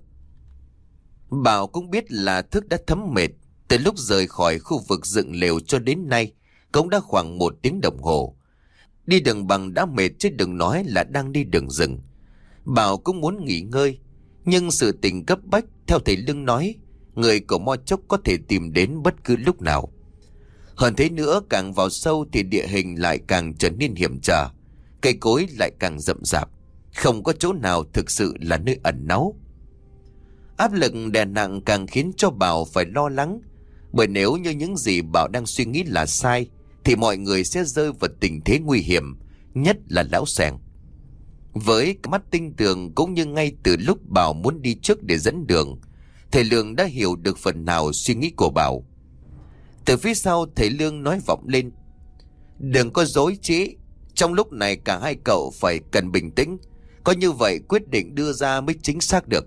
Bảo cũng biết là Thức đã thấm mệt. Từ lúc rời khỏi khu vực dựng lều cho đến nay cũng đã khoảng 1 tiếng đồng hồ. Đi đường bằng đã mệt chứ đừng nói là đang đi đường rừng. Bảo cũng muốn nghỉ ngơi, nhưng sự tình cấp bách theo thầy Lương nói, người của Mo Chốc có thể tìm đến bất cứ lúc nào. Hơn thế nữa, càng vào sâu thì địa hình lại càng trở nên hiểm trở, cây cối lại càng rậm rạp, không có chỗ nào thực sự là nơi ẩn náu. Áp lực đè nặng càng khiến cho Bảo phải lo lắng, bởi nếu như những gì Bảo đang suy nghĩ là sai thì mọi người sẽ rơi vào tình thế nguy hiểm, nhất là lão Sẻng. Với mắt tinh tường cũng như ngay từ lúc Bảo muốn đi trước để dẫn đường, thầy Lương đã hiểu được phần nào suy nghĩ của Bảo. Từ phía sau thầy Lương nói vọng lên: đừng có dối trĩ, trong lúc này cả hai cậu phải cần bình tĩnh, có như vậy quyết định đưa ra mới chính xác được.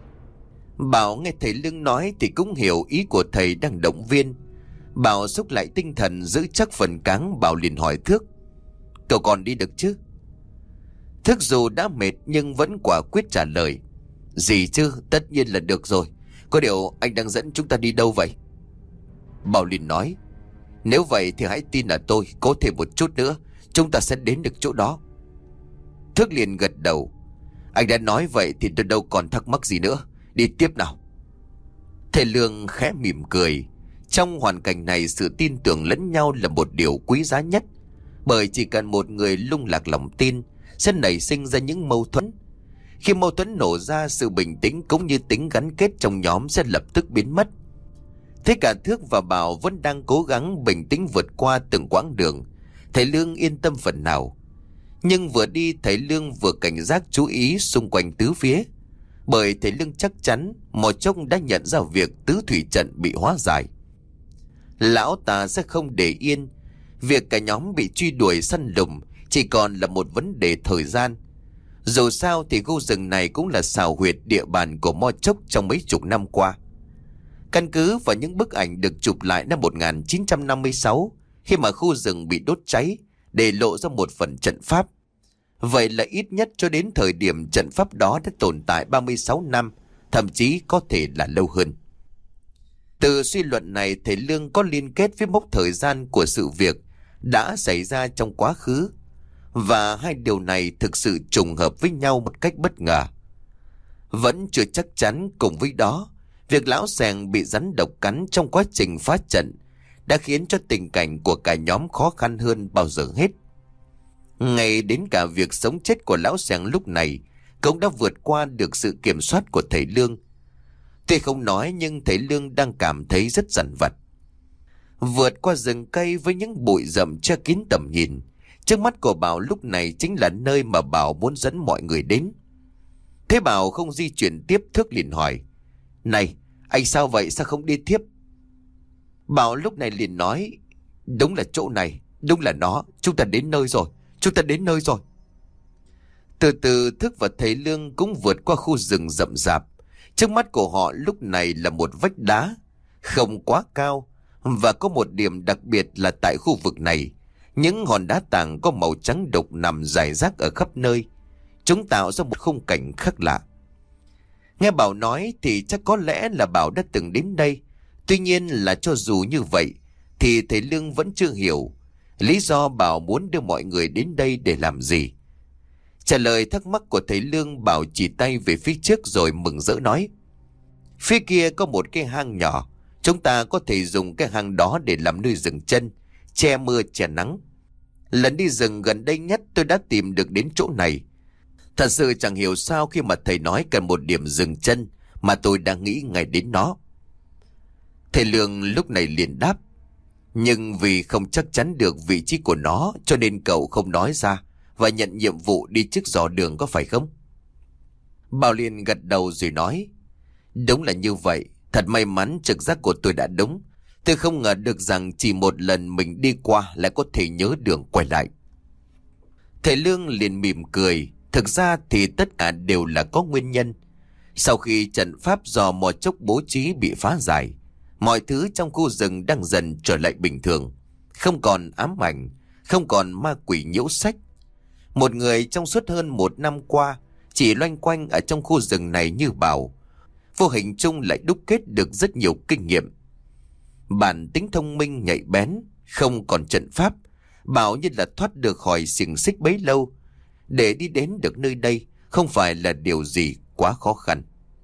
Bảo nghe thầy Lương nói thì cũng hiểu ý của thầy đang động viên. Bảo xúc lại tinh thần giữ chắc phần cáng. Bảo liền hỏi Thước: cậu còn đi được chứ? Thước dù đã mệt nhưng vẫn quả quyết trả lời: gì chứ, tất nhiên là được rồi. Có điều anh đang dẫn chúng ta đi đâu vậy? Bảo liền nói: nếu vậy thì hãy tin là tôi, cố thêm một chút nữa chúng ta sẽ đến được chỗ đó. Thước liền gật đầu: anh đã nói vậy thì tôi đâu còn thắc mắc gì nữa, đi tiếp nào. Thầy Lương khẽ mỉm cười. Trong hoàn cảnh này, sự tin tưởng lẫn nhau là một điều quý giá nhất, bởi chỉ cần một người lung lạc lòng tin sẽ nảy sinh ra những mâu thuẫn. Khi mâu thuẫn nổ ra, sự bình tĩnh cũng như tính gắn kết trong nhóm sẽ lập tức biến mất. Thế cả Thước và Bảo vẫn đang cố gắng bình tĩnh vượt qua từng quãng đường, thầy Lương yên tâm phần nào. Nhưng vừa đi, thầy Lương vừa cảnh giác chú ý xung quanh tứ phía, bởi thầy Lương chắc chắn Mo Chốc đã nhận ra việc tứ thủy trận bị hóa giải. Lão ta sẽ không để yên. Việc cả nhóm bị truy đuổi săn lùng chỉ còn là một vấn đề thời gian. Dù sao thì khu rừng này cũng là xào huyệt địa bàn của Mo Chốc trong mấy chục năm qua. Căn cứ vào những bức ảnh được chụp lại năm 1956, khi mà khu rừng bị đốt cháy, để lộ ra một phần trận pháp. Vậy là ít nhất cho đến thời điểm trận pháp đó đã tồn tại 36 năm, thậm chí có thể là lâu hơn. Từ suy luận này, thầy Lương có liên kết với mốc thời gian của sự việc đã xảy ra trong quá khứ, và hai điều này thực sự trùng hợp với nhau một cách bất ngờ. Vẫn chưa chắc chắn, cùng với đó, việc lão Sẻng bị rắn độc cắn trong quá trình phá trận đã khiến cho tình cảnh của cả nhóm khó khăn hơn bao giờ hết. Ngay đến cả việc sống chết của lão Sẻng lúc này cũng đã vượt qua được sự kiểm soát của thầy Lương. Tuy không nói nhưng thầy Lương đang cảm thấy rất dằn vặt. Vượt qua rừng cây với những bụi rậm che kín tầm nhìn, trước mắt của Bảo lúc này chính là nơi mà Bảo muốn dẫn mọi người đến. Thế Bảo không di chuyển tiếp, Thước liền hỏi: này, anh sao vậy, sao không đi tiếp? Bảo lúc này liền nói: đúng là chỗ này, đúng là nó, chúng ta đến nơi rồi, chúng ta đến nơi rồi. Từ từ Thức và thầy Lương cũng vượt qua khu rừng rậm rạp. Trước mắt của họ lúc này là một vách đá, không quá cao, và có một điểm đặc biệt là tại khu vực này, những hòn đá tảng có màu trắng đục nằm rải rác ở khắp nơi. Chúng tạo ra một khung cảnh khác lạ. Nghe Bảo nói thì chắc có lẽ là Bảo đã từng đến đây. Tuy nhiên là cho dù như vậy thì thầy Lương vẫn chưa hiểu lý do Bảo muốn đưa mọi người đến đây để làm gì. Trả lời thắc mắc của thầy Lương, Bảo chỉ tay về phía trước rồi mừng rỡ nói: Phía kia có một cái hang nhỏ, chúng ta có thể dùng cái hang đó để làm nơi dừng chân, che mưa che nắng. Lần đi rừng gần đây nhất tôi đã tìm được đến chỗ này. Thật sự chẳng hiểu sao khi mà thầy nói cần một điểm dừng chân mà tôi đang nghĩ ngay đến nó. Thầy Lương lúc này liền đáp: Nhưng vì không chắc chắn được vị trí của nó cho nên cậu không nói ra và nhận nhiệm vụ đi trước dò đường, có phải không? Bảo liền gật đầu rồi nói: Đúng là như vậy. Thật may mắn trực giác của tôi đã đúng. Tôi không ngờ được rằng chỉ một lần mình đi qua lại có thể nhớ đường quay lại. Thầy Lương liền mỉm cười. Thực ra thì tất cả đều là có nguyên nhân. Sau khi trận pháp do mò chốc bố trí bị phá giải, mọi thứ trong khu rừng đang dần trở lại bình thường. Không còn ám ảnh, không còn ma quỷ nhiễu sách. Một người trong suốt hơn 1 năm qua chỉ loanh quanh ở trong khu rừng này như Bảo, vô hình chung lại đúc kết được rất nhiều kinh nghiệm. Bản tính thông minh nhạy bén, không còn trận pháp, Bảo như là thoát được khỏi xiềng xích bấy lâu. Để đi đến được nơi đây không phải là điều gì quá khó khăn.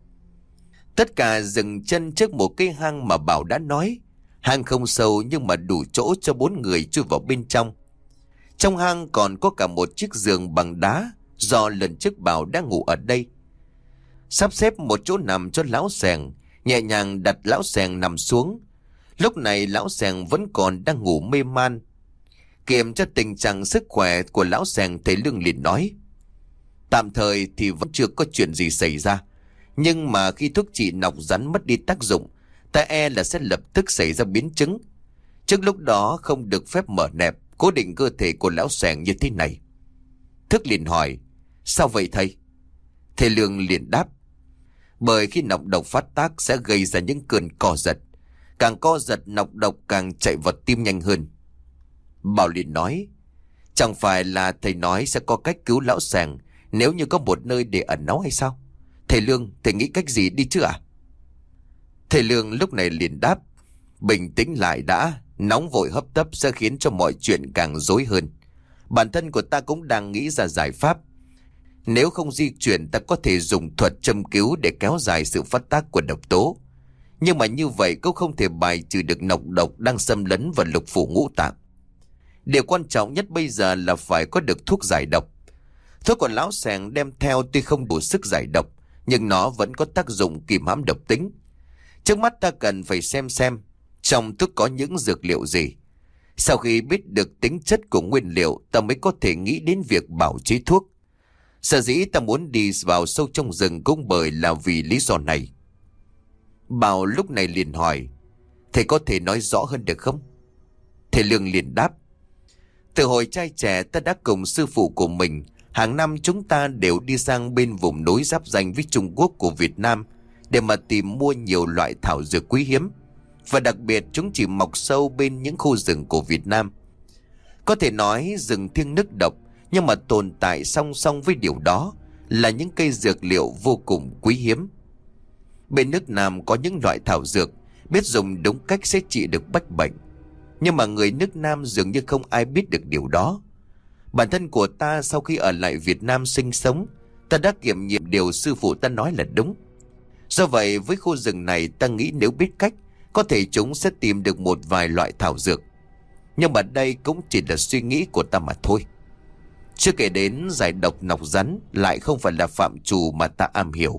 Tất cả dừng chân trước một cái hang mà Bảo đã nói. Hang không sâu nhưng mà đủ chỗ cho 4 người chui vào bên trong. Trong hang còn có cả một chiếc giường bằng đá, do lần trước Bảo đã ngủ ở đây. Sắp xếp một chỗ nằm cho lão Sèng, nhẹ nhàng đặt lão Sèng nằm xuống. Lúc này lão Sèng vẫn còn đang ngủ mê man. Kiểm tra tình trạng sức khỏe của lão Sèng, thầy Lương liền nói: Tạm thời thì vẫn chưa có chuyện gì xảy ra, nhưng mà khi thuốc trị nọc rắn mất đi tác dụng, ta e là sẽ lập tức xảy ra biến chứng. Trước lúc đó không được phép mở nẹp, cố định cơ thể của lão Sèng như thế này. Thức liền hỏi: Sao vậy thầy? Thầy Lương liền đáp: Bởi khi nọc độc phát tác sẽ gây ra những cơn co giật. Càng co giật, nọc độc càng chạy vào tim nhanh hơn. Bảo liền nói: Chẳng phải là thầy nói sẽ có cách cứu lão Sèng nếu như có một nơi để ẩn náu hay sao? Thầy Lương, thầy nghĩ cách gì đi chứ ạ? Thầy Lương lúc này liền đáp: Bình tĩnh lại đã, nóng vội hấp tấp sẽ khiến cho mọi chuyện càng rối hơn. Bản thân của ta cũng đang nghĩ ra giải pháp. Nếu không di chuyển, ta có thể dùng thuật châm cứu để kéo dài sự phát tác của độc tố. Nhưng mà như vậy cũng không thể bài trừ được nọc độc đang xâm lấn vào lục phủ ngũ tạng. Điều quan trọng nhất bây giờ là phải có được thuốc giải độc. Thuốc của lão Sèng đem theo tuy không đủ sức giải độc, nhưng nó vẫn có tác dụng kìm hãm độc tính. Trước mắt ta cần phải xem trong thuốc có những dược liệu gì. Sau khi biết được tính chất của nguyên liệu, ta mới có thể nghĩ đến việc bảo chế thuốc. Sở dĩ ta muốn đi vào sâu trong rừng cũng bởi là vì lý do này. Bảo lúc này liền hỏi: Thầy có thể nói rõ hơn được không? Thầy Lương liền đáp: Từ hồi trai trẻ ta đã cùng sư phụ của mình, hàng năm chúng ta đều đi sang bên vùng núi giáp ranh với Trung Quốc của Việt Nam để mà tìm mua nhiều loại thảo dược quý hiếm. Và đặc biệt chúng chỉ mọc sâu bên những khu rừng của Việt Nam. Có thể nói rừng thiêng nước độc, nhưng mà tồn tại song song với điều đó là những cây dược liệu vô cùng quý hiếm. Bên nước Nam có những loại thảo dược biết dùng đúng cách sẽ trị được bách bệnh, nhưng mà người nước Nam dường như không ai biết được điều đó. Bản thân của ta sau khi ở lại Việt Nam sinh sống, ta đã kiểm nghiệm điều sư phụ ta nói là đúng. Do vậy với khu rừng này, ta nghĩ nếu biết cách, có thể chúng sẽ tìm được một vài loại thảo dược. Nhưng mà đây cũng chỉ là suy nghĩ của ta mà thôi. Chưa kể đến giải độc nọc rắn lại không phải là phạm trù mà ta am hiểu.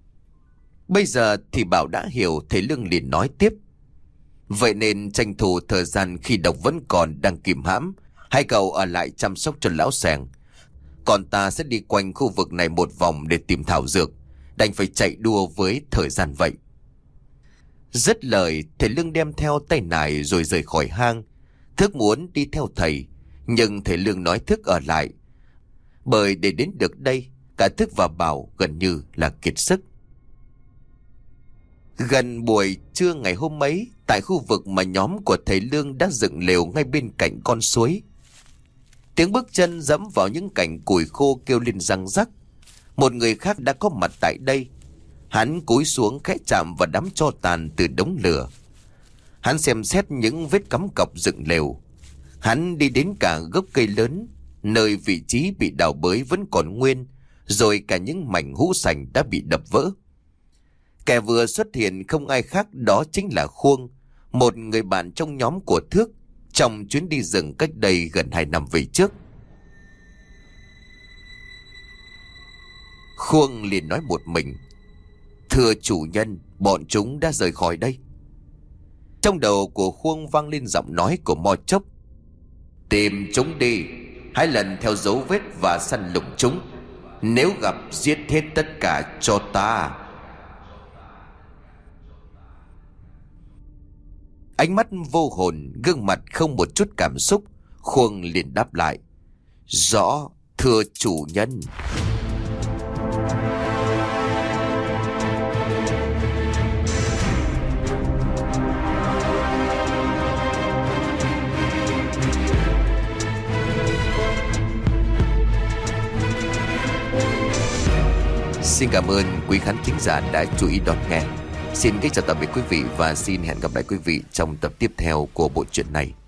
Bây giờ thì Bảo đã hiểu, thầy Lương liền nói tiếp: Vậy nên tranh thủ thời gian khi độc vẫn còn đang kìm hãm, hai cậu ở lại chăm sóc cho lão Sèng. Còn ta sẽ đi quanh khu vực này một vòng để tìm thảo dược, đành phải chạy đua với thời gian vậy. Dứt lời, thầy Lương đem theo tay nải rồi rời khỏi hang. Thức muốn đi theo thầy, nhưng thầy Lương nói Thức ở lại, bởi để đến được đây, cả Thức và Bảo gần như là kiệt sức. Gần buổi trưa ngày hôm ấy, tại khu vực mà nhóm của thầy Lương đã dựng lều ngay bên cạnh con suối, tiếng bước chân dẫm vào những cành củi khô kêu lên răng rắc. Một người khác đã có mặt tại đây. Hắn cúi xuống khẽ chạm vào đám tro tàn từ đống lửa. Hắn xem xét những vết cắm cọc dựng lều. Hắn đi đến cả gốc cây lớn, nơi vị trí bị đào bới vẫn còn nguyên, rồi cả những mảnh hũ sành đã bị đập vỡ. Kẻ vừa xuất hiện không ai khác, đó chính là Khuông, một người bạn trong nhóm của Thước trong chuyến đi rừng cách đây gần 2 năm về trước. Khuông liền nói một mình: "Thưa chủ nhân, bọn chúng đã rời khỏi đây." Trong đầu của Khuông vang lên giọng nói của Mo Chốc: "Tìm chúng đi, hãy lần theo dấu vết và săn lùng chúng. Nếu gặp, giết hết tất cả cho ta." Ánh mắt vô hồn, gương mặt không một chút cảm xúc, Khuông liền đáp lại: "Rõ, thưa chủ nhân." Xin cảm ơn quý khán thính giả đã chú ý đón nghe. Xin kính chào tạm biệt quý vị và xin hẹn gặp lại quý vị trong tập tiếp theo của bộ truyện này.